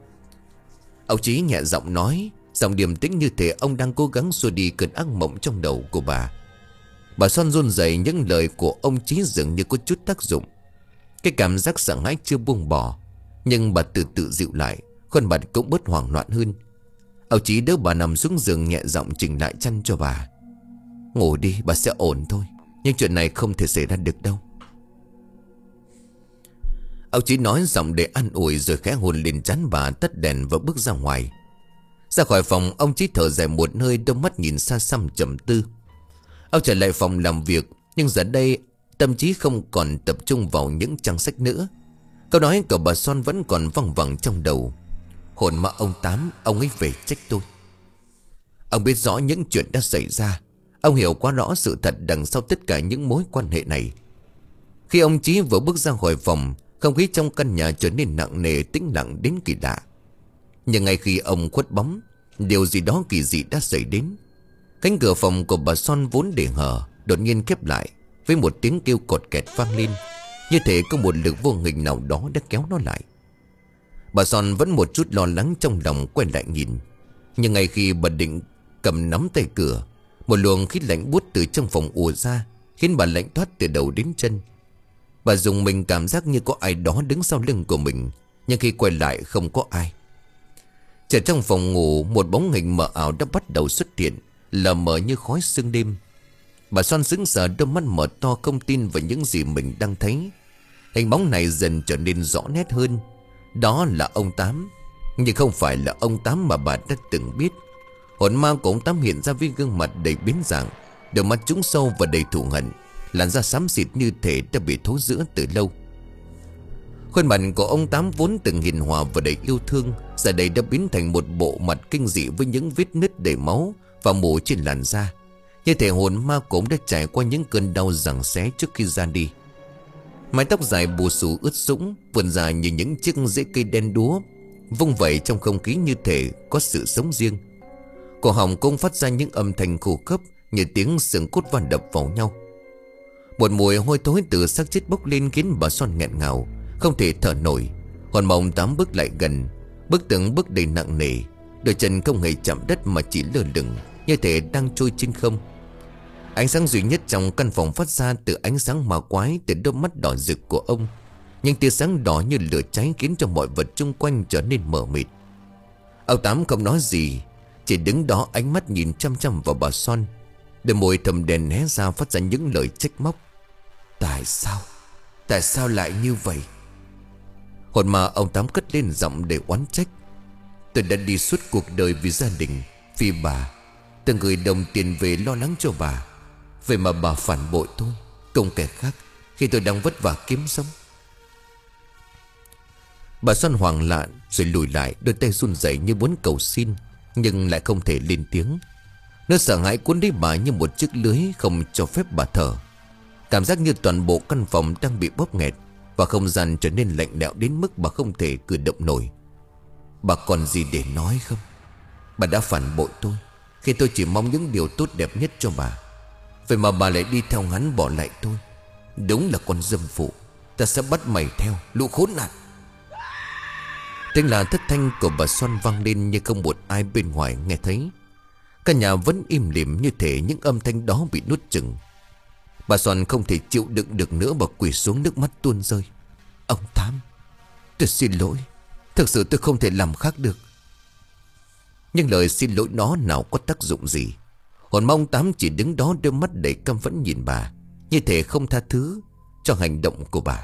Ông Chí nhẹ giọng nói, giọng điềm tĩnh như thể ông đang cố gắng xua đi cơn ác mộng trong đầu của bà. Bà Son run rẩy, những lời của ông Chí dường như có chút tác dụng. Cái cảm giác sợ hãi chưa buông bỏ, nhưng bà từ từ dịu lại, khuôn mặt cũng bớt hoảng loạn hơn. Ông Chí đỡ bà nằm xuống giường, nhẹ giọng chỉnh lại chăn cho bà. Ngủ đi, bà sẽ ổn thôi. Nhưng chuyện này không thể xảy ra được đâu. Ông Chí nói giọng để an ủi, rồi khẽ hôn lên trán bà, tắt đèn và bước ra ngoài. Ra khỏi phòng, ông Chí thở dài một hơi, đôi mắt nhìn xa xăm trầm tư. Ông trở lại phòng làm việc, nhưng giờ đây tâm trí không còn tập trung vào những trang sách nữa. Câu nói của bà Son vẫn còn văng vẳng trong đầu. Hồn ma ông Tám, ông ấy về trách tôi. Ông biết rõ những chuyện đã xảy ra. Ông hiểu quá rõ sự thật đằng sau tất cả những mối quan hệ này. Khi ông Chí vừa bước ra khỏi phòng, không khí trong căn nhà trở nên nặng nề, tĩnh lặng đến kỳ lạ. Nhưng ngay khi ông khuất bóng, điều gì đó kỳ dị đã xảy đến. Cánh cửa phòng của bà Son vốn để hở, đột nhiên khép lại với một tiếng kêu cột kẹt vang lên, như thể có một lực vô hình nào đó đã kéo nó lại. Bà Son vẫn một chút lo lắng trong lòng, quay lại nhìn. Nhưng ngay khi bà định cầm nắm tay cửa, một luồng khí lạnh buốt từ trong phòng ùa ra, khiến bà lạnh toát từ đầu đến chân. Bà dùng mình cảm giác như có ai đó đứng sau lưng của mình, nhưng khi quay lại không có ai. Trở trong phòng ngủ, một bóng hình mờ ảo đã bắt đầu xuất hiện, lờ mờ như khói sương đêm. Bà Son sững sờ, đôi mắt mở to không tin vào những gì mình đang thấy. Hình bóng này dần trở nên rõ nét hơn. Đó là ông Tám, nhưng không phải là ông Tám mà bà đã từng biết. Hồn ma của ông Tám hiện ra với gương mặt đầy biến dạng, đôi mắt trũng sâu và đầy thù hận, làn da xám xịt như thể đã bị thối rữa từ lâu. Khuôn mặt của ông Tám vốn từng hiền hòa và đầy yêu thương, giờ đây đã biến thành một bộ mặt kinh dị với những vết nứt đầy máu và mủ trên làn da, như thể hồn ma của ông đã trải qua những cơn đau giằng xé trước khi ra đi. Mái tóc dài bù xù ướt sũng vươn ra như những chiếc rễ cây đen đúa, vung vẩy trong không khí như thể có sự sống riêng. Cổ họng cũng phát ra những âm thanh khô khốc như tiếng xương cốt va đập vào nhau. Một mùi hôi thối từ xác chết bốc lên khiến bà Son nghẹn ngào, không thể thở nổi. Hồn ma ông Tám bước lại gần, bước từng bước đầy nặng nề, đôi chân không hề chạm đất mà chỉ lơ lửng, như thể đang trôi trên không. Ánh sáng duy nhất trong căn phòng phát ra từ ánh sáng ma quái từ đôi mắt đỏ rực của ông. Nhưng tia sáng đỏ như lửa cháy khiến cho mọi vật xung quanh trở nên mờ mịt. Ông Tám không nói gì, chỉ đứng đó ánh mắt nhìn chăm chăm vào bà Son. Đôi môi thầm đèn hé ra phát ra những lời trách móc. Tại sao? Tại sao lại như vậy? Hồn ma ông Tám cất lên giọng để oán trách. Tôi đã đi suốt cuộc đời vì gia đình, vì bà, từng gửi đồng tiền về lo lắng cho bà. Vậy mà bà phản bội tôi, cùng kẻ khác, khi tôi đang vất vả kiếm sống. Bà Son hoảng loạn rồi lùi lại, đôi tay run rẩy như muốn cầu xin, nhưng lại không thể lên tiếng. Nỗi sợ hãi cuốn lấy bà như một chiếc lưới không cho phép bà thở. Cảm giác như toàn bộ căn phòng đang bị bóp nghẹt, và không gian trở nên lạnh lẽo đến mức bà không thể cử động nổi. Bà còn gì để nói không? Bà đã phản bội tôi khi tôi chỉ mong những điều tốt đẹp nhất cho bà. Vậy mà bà lại đi theo hắn bỏ lại tôi. Đúng là con dâm phụ. Ta sẽ bắt mày theo, lũ khốn nạn. Tiếng là thất thanh của bà Son vang lên như không một ai bên ngoài nghe thấy. Cả nhà vẫn im lìm như thể những âm thanh đó bị nuốt chửng. Bà Son không thể chịu đựng được nữa, bà quỳ xuống, nước mắt tuôn rơi. Ông Tám, tôi xin lỗi. Thực sự tôi không thể làm khác được. Nhưng lời xin lỗi đó nào có tác dụng gì. Hồn ma ông Tám chỉ đứng đó, đôi mắt đầy căm phẫn nhìn bà, như thể không tha thứ cho hành động của bà.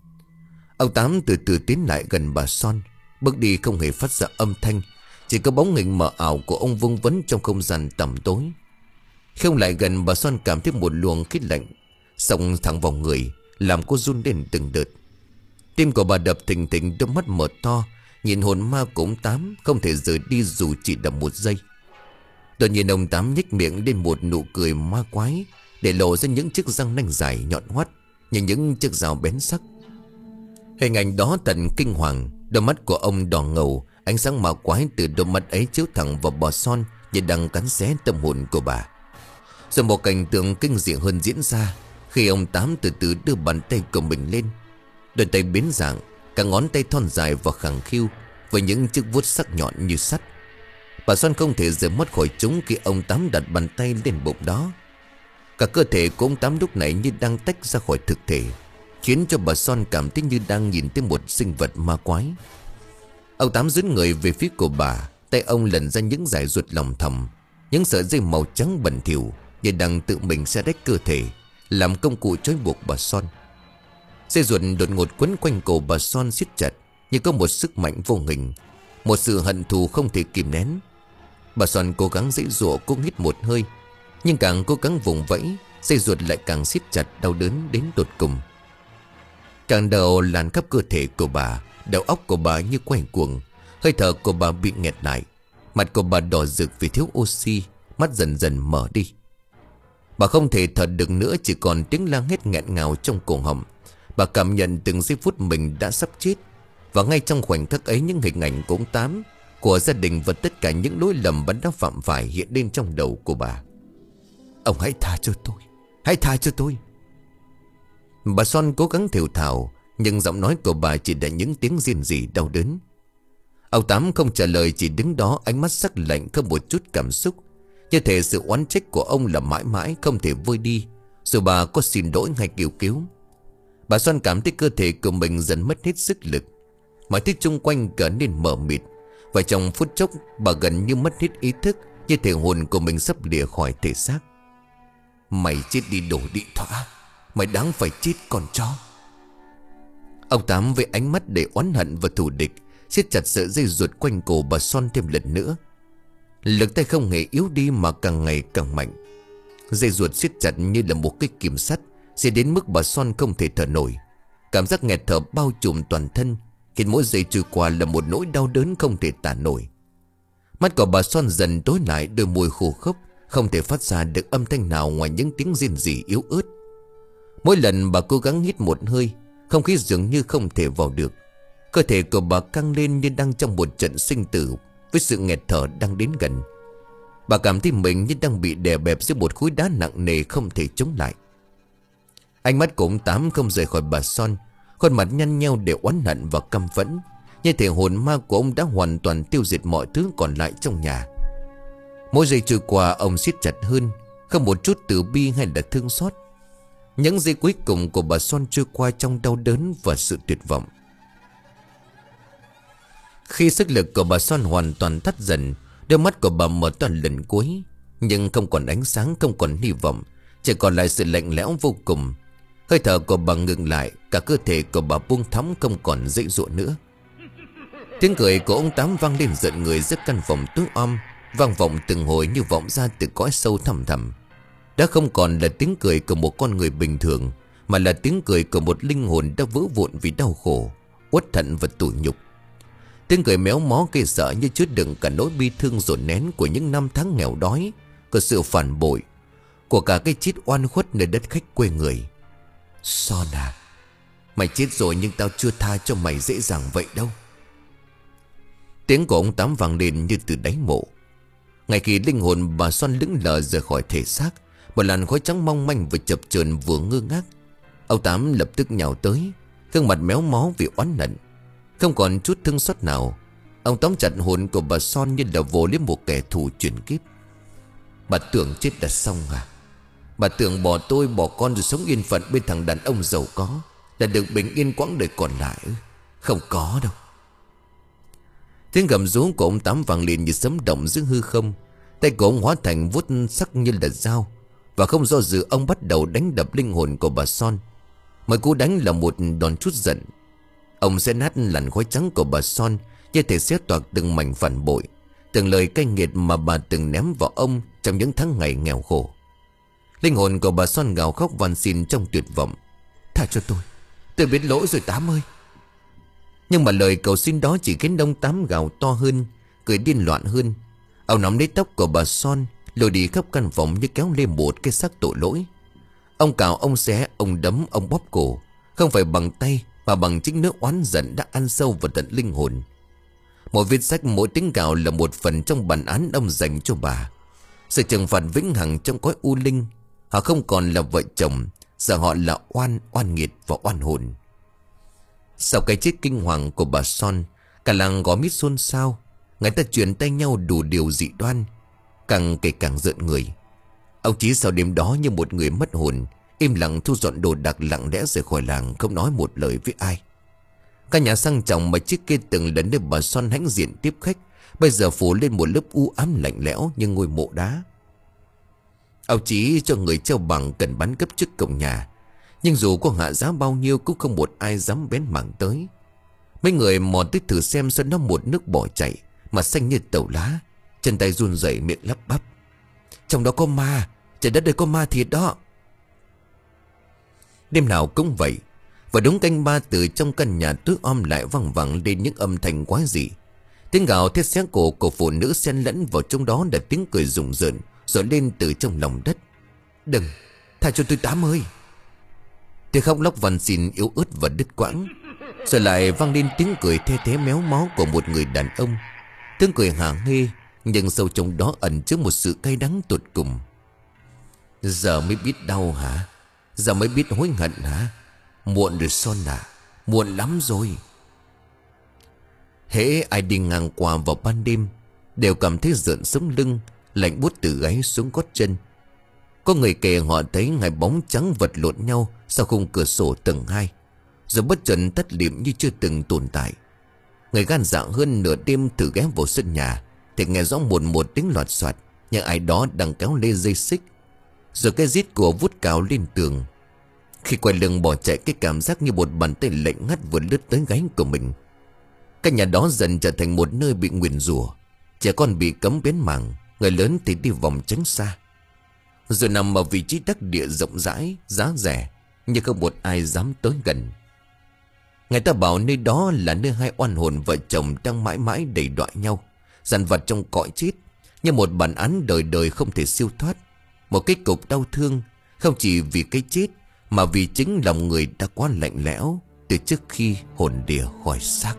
Ông Tám từ từ tiến lại gần bà Son, bước đi không hề phát ra âm thanh, chỉ có bóng hình mờ ảo của ông vương vấn trong không gian tăm tối. Không lại gần, bà Son cảm thấy một luồng khí lạnh xông thẳng vào người, làm cô run lên từng đợt. Tim của bà đập thình thình, đôi mắt mở to nhìn hồn ma của ông Tám, không thể rời đi dù chỉ là một giây. Đột nhiên ông Tám nhếch miệng lên một nụ cười ma quái, để lộ ra những chiếc răng nanh dài nhọn hoắt như những chiếc dao bén sắc. Hình ảnh đó thật kinh hoàng. Đôi mắt của ông đỏ ngầu, ánh sáng ma quái từ đôi mắt ấy chiếu thẳng vào bà Son như đang cắn xé tâm hồn của bà. Rồi một cảnh tượng kinh dị hơn diễn ra khi ông Tám từ từ đưa bàn tay của mình lên. Đôi tay biến dạng, cả ngón tay thon dài và khẳng khiu với những chiếc vuốt sắc nhọn như sắt. Bà Son không thể rời mắt khỏi chúng khi ông Tám đặt bàn tay lên bụng đó. Cả cơ thể của ông Tám lúc này như đang tách ra khỏi thực thể, khiến cho bà Son cảm thấy như đang nhìn thấy một sinh vật ma quái. Ông Tám dẫn người về phía của bà, tay ông lần ra những dải ruột lòng thầm, những sợi dây màu trắng bẩn thỉu như đang tự mình xé rách cơ thể, làm công cụ trói buộc bà Son. Dây ruột đột ngột quấn quanh cổ bà Son siết chặt, như có một sức mạnh vô hình, một sự hận thù không thể kìm nén. Bà Son cố gắng giãy giụa, cô hít một hơi, nhưng càng cố gắng vùng vẫy, dây ruột lại càng siết chặt, đau đớn đến tột cùng. Càng đầu làn khắp cơ thể của bà, đầu óc của bà như quay cuồng, hơi thở của bà bị nghẹt lại, mặt của bà đỏ rực vì thiếu oxy, mắt dần dần mở đi. Bà không thể thở được nữa, chỉ còn tiếng la hét nghẹn ngào trong cổ họng. Bà cảm nhận từng giây phút mình đã sắp chết. Và ngay trong khoảnh khắc ấy, những hình ảnh của ông Tám, của gia đình và tất cả những lỗi lầm bà đã phạm phải hiện lên trong đầu của bà. Ông hãy tha cho tôi, hãy tha cho tôi. Bà Son cố gắng thều thào, nhưng giọng nói của bà chỉ là những tiếng rên rỉ đau đớn. Ông Tám không trả lời, chỉ đứng đó, ánh mắt sắc lạnh không một chút cảm xúc, như thể sự oán trách của ông là mãi mãi không thể vơi đi, dù bà có xin lỗi hay kêu cứu. Bà Son cảm thấy cơ thể của mình dần mất hết sức lực, mọi thứ xung quanh trở nên mờ mịt, và trong phút chốc bà gần như mất hết ý thức, như thể hồn của mình sắp lìa khỏi thể xác. Mày chết đi đồ đị thỏa, mày đáng phải chết con chó. Ông Tám với ánh mắt đầy oán hận và thù địch siết chặt sợi dây ruột quanh cổ bà Son thêm lần nữa. Lực tay không hề yếu đi mà càng ngày càng mạnh. Dây ruột siết chặt như là một cái kìm sắt, sẽ đến mức bà Son không thể thở nổi. Cảm giác nghẹt thở bao trùm toàn thân, khiến mỗi giây trôi qua là một nỗi đau đớn không thể tả nổi. Mắt của bà Son dần tối lại, đôi môi khô khốc, không thể phát ra được âm thanh nào ngoài những tiếng rên rỉ yếu ớt. Mỗi lần bà cố gắng hít một hơi, không khí dường như không thể vào được. Cơ thể của bà căng lên như đang trong một trận sinh tử, với sự nghẹt thở đang đến gần. Bà cảm thấy mình như đang bị đè bẹp dưới một khối đá nặng nề không thể chống lại. Ánh mắt của ông Tám không rời khỏi bà Son, khuôn mặt nhăn nheo để oán hận và căm phẫn, như thể hồn ma của ông đã hoàn toàn tiêu diệt mọi thứ còn lại trong nhà. Mỗi giây trôi qua ông siết chặt hơn, không một chút từ bi hay là thương xót. Những giây cuối cùng của bà Son trôi qua trong đau đớn và sự tuyệt vọng. Khi sức lực của bà Son hoàn toàn tắt dần, đôi mắt của bà mở to lần cuối, nhưng không còn ánh sáng, không còn hy vọng, chỉ còn lại sự lạnh lẽo vô cùng. Hơi thở của bà ngừng lại, cả cơ thể của bà buông thõng không còn dãy dụa nữa. Tiếng cười của ông Tám vang lên giận người giữa căn phòng tối om, vang vọng từng hồi như vọng ra từ cõi sâu thẳm thẳm. Đã không còn là tiếng cười của một con người bình thường, mà là tiếng cười của một linh hồn đã vỡ vụn vì đau khổ, uất hận và tủi nhục. Tiếng cười méo mó gây sợ như chứa đựng cả nỗi bi thương dồn nén của những năm tháng nghèo đói, của sự phản bội, của cả cái chết oan khuất nơi đất khách quê người. Son à, mày chết rồi nhưng tao chưa tha cho mày dễ dàng vậy đâu. Tiếng của ông Tám vang lên như từ đáy mộ. Ngay khi linh hồn bà Son lững lờ rời khỏi thể xác, một làn khói trắng mong manh vừa chập chờn vừa ngơ ngác, ông Tám lập tức nhào tới, gương mặt méo mó vì oán hận. Không còn chút thương xót nào, ông tóm chặt hồn của bà Son như là vồ lấy một kẻ thù chuyển kiếp. Bà tưởng chết đã xong à? Bà tưởng bỏ tôi bỏ con rồi sống yên phận bên thằng đàn ông giàu có là được bình yên quãng đời còn lại. Không có đâu. Tiếng gầm rú của ông Tám vang lên như sấm động giữa hư không. Tay của ông hóa thành vuốt sắc như là dao, và không do dự ông bắt đầu đánh đập linh hồn của bà Son. Mỗi cú đánh là một đòn trút giận. Ông sẽ nát làn khói trắng của bà Son, như thể xé toạc từng mảnh phản bội, từng lời cay nghiệt mà bà từng ném vào ông trong những tháng ngày nghèo khổ. Linh hồn của bà Son gào khóc van xin trong tuyệt vọng. Tha cho tôi, tôi biết lỗi rồi Tám ơi. Nhưng mà lời cầu xin đó chỉ khiến ông Tám gào to hơn, cười điên loạn hơn. Ông nắm lấy tóc của bà Son, lôi đi khắp căn phòng như kéo lên một cái xác tội lỗi. Ông cào, ông xé, ông đấm, ông bóp cổ, không phải bằng tay mà bằng chính nước oán giận đã ăn sâu vào tận linh hồn. Mỗi viết sách, mỗi tiếng gào là một phần trong bản án ông dành cho bà. Sự trừng phạt vĩnh hằng trong cõi u linh. Họ không còn là vợ chồng, giờ họ là oan, oan nghiệt và oan hồn. Sau cái chết kinh hoàng của bà Son, cả làng gõ mít xôn xao. Người ta chuyển tay nhau đủ điều dị đoan, càng kể càng rợn người. Ông Chí sau đêm đó như một người mất hồn, im lặng thu dọn đồ đạc, lặng lẽ rời khỏi làng, không nói một lời với ai. Căn nhà sang trọng mà trước kia từng lần nơi bà Son hãnh diện tiếp khách, bây giờ phủ lên một lớp u ám lạnh lẽo như ngôi mộ đá. Ông Chí cho người treo bằng cần bắn cấp trước cổng nhà, nhưng dù có hạ giá bao nhiêu cũng không một ai dám bén mảng tới. Mấy người mò tới thử xem, sau đó một nước bỏ chạy, mặt xanh như tàu lá, chân tay run rẩy, miệng lắp bắp. Trong đó có ma, trời đất ơi, có ma thiệt đó. Đêm nào cũng vậy, và đúng canh ba, từ trong căn nhà tối om lại vang vẳng lên những âm thanh quái dị. Tiếng gào thét xé cổ của phụ nữ xen lẫn vào trong đó là tiếng cười rùng rợn rồi lên từ trong lòng đất. Đừng, tha cho tôi Tám ơi. Tiếng khóc lóc van xin yếu ớt và đứt quãng, rồi lại vang lên tiếng cười the thé méo mó của một người đàn ông. Tiếng cười hả hê, nhưng sâu trong đó ẩn chứa một sự cay đắng tột cùng. Giờ mới biết đau hả? Giờ mới biết hối hận hả? Muộn rồi Son à, muộn lắm rồi. Hễ ai đi ngang qua vào ban đêm đều cảm thấy rợn sống lưng, lạnh buốt từ gáy xuống gót chân. Có người kể họ thấy hai bóng trắng vật lộn nhau sau khung cửa sổ tầng hai, rồi bất chợt tắt lịm như chưa từng tồn tại. Người gan dạ hơn nửa đêm thử ghé vào sân nhà thì nghe rõ một một tiếng loạt soạt, như ai đó đang kéo lê dây xích, rồi cái rít của vút cào lên tường. Khi quay lưng bỏ chạy, cái cảm giác như một bàn tay lạnh ngắt vừa lướt tới gáy của mình. Căn nhà đó dần trở thành một nơi bị nguyền rủa. Trẻ con bị cấm bén mảng, người lớn thì đi vòng tránh xa. Rồi nằm ở vị trí đắc địa rộng rãi, giá rẻ, nhưng không một ai dám tới gần. Người ta bảo nơi đó là nơi hai oan hồn vợ chồng đang mãi mãi đầy đọa nhau, dằn vặt trong cõi chết, như một bản án đời đời không thể siêu thoát. Một kết cục đau thương, không chỉ vì cái chết, mà vì chính lòng người đã quá lạnh lẽo từ trước khi hồn đìa khỏi xác.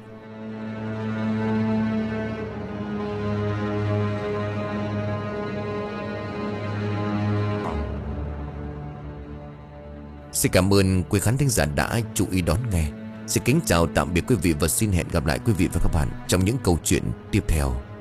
Xin cảm ơn quý khán thính giả đã chú ý đón nghe. Xin kính chào tạm biệt quý vị và xin hẹn gặp lại quý vị và các bạn trong những câu chuyện tiếp theo.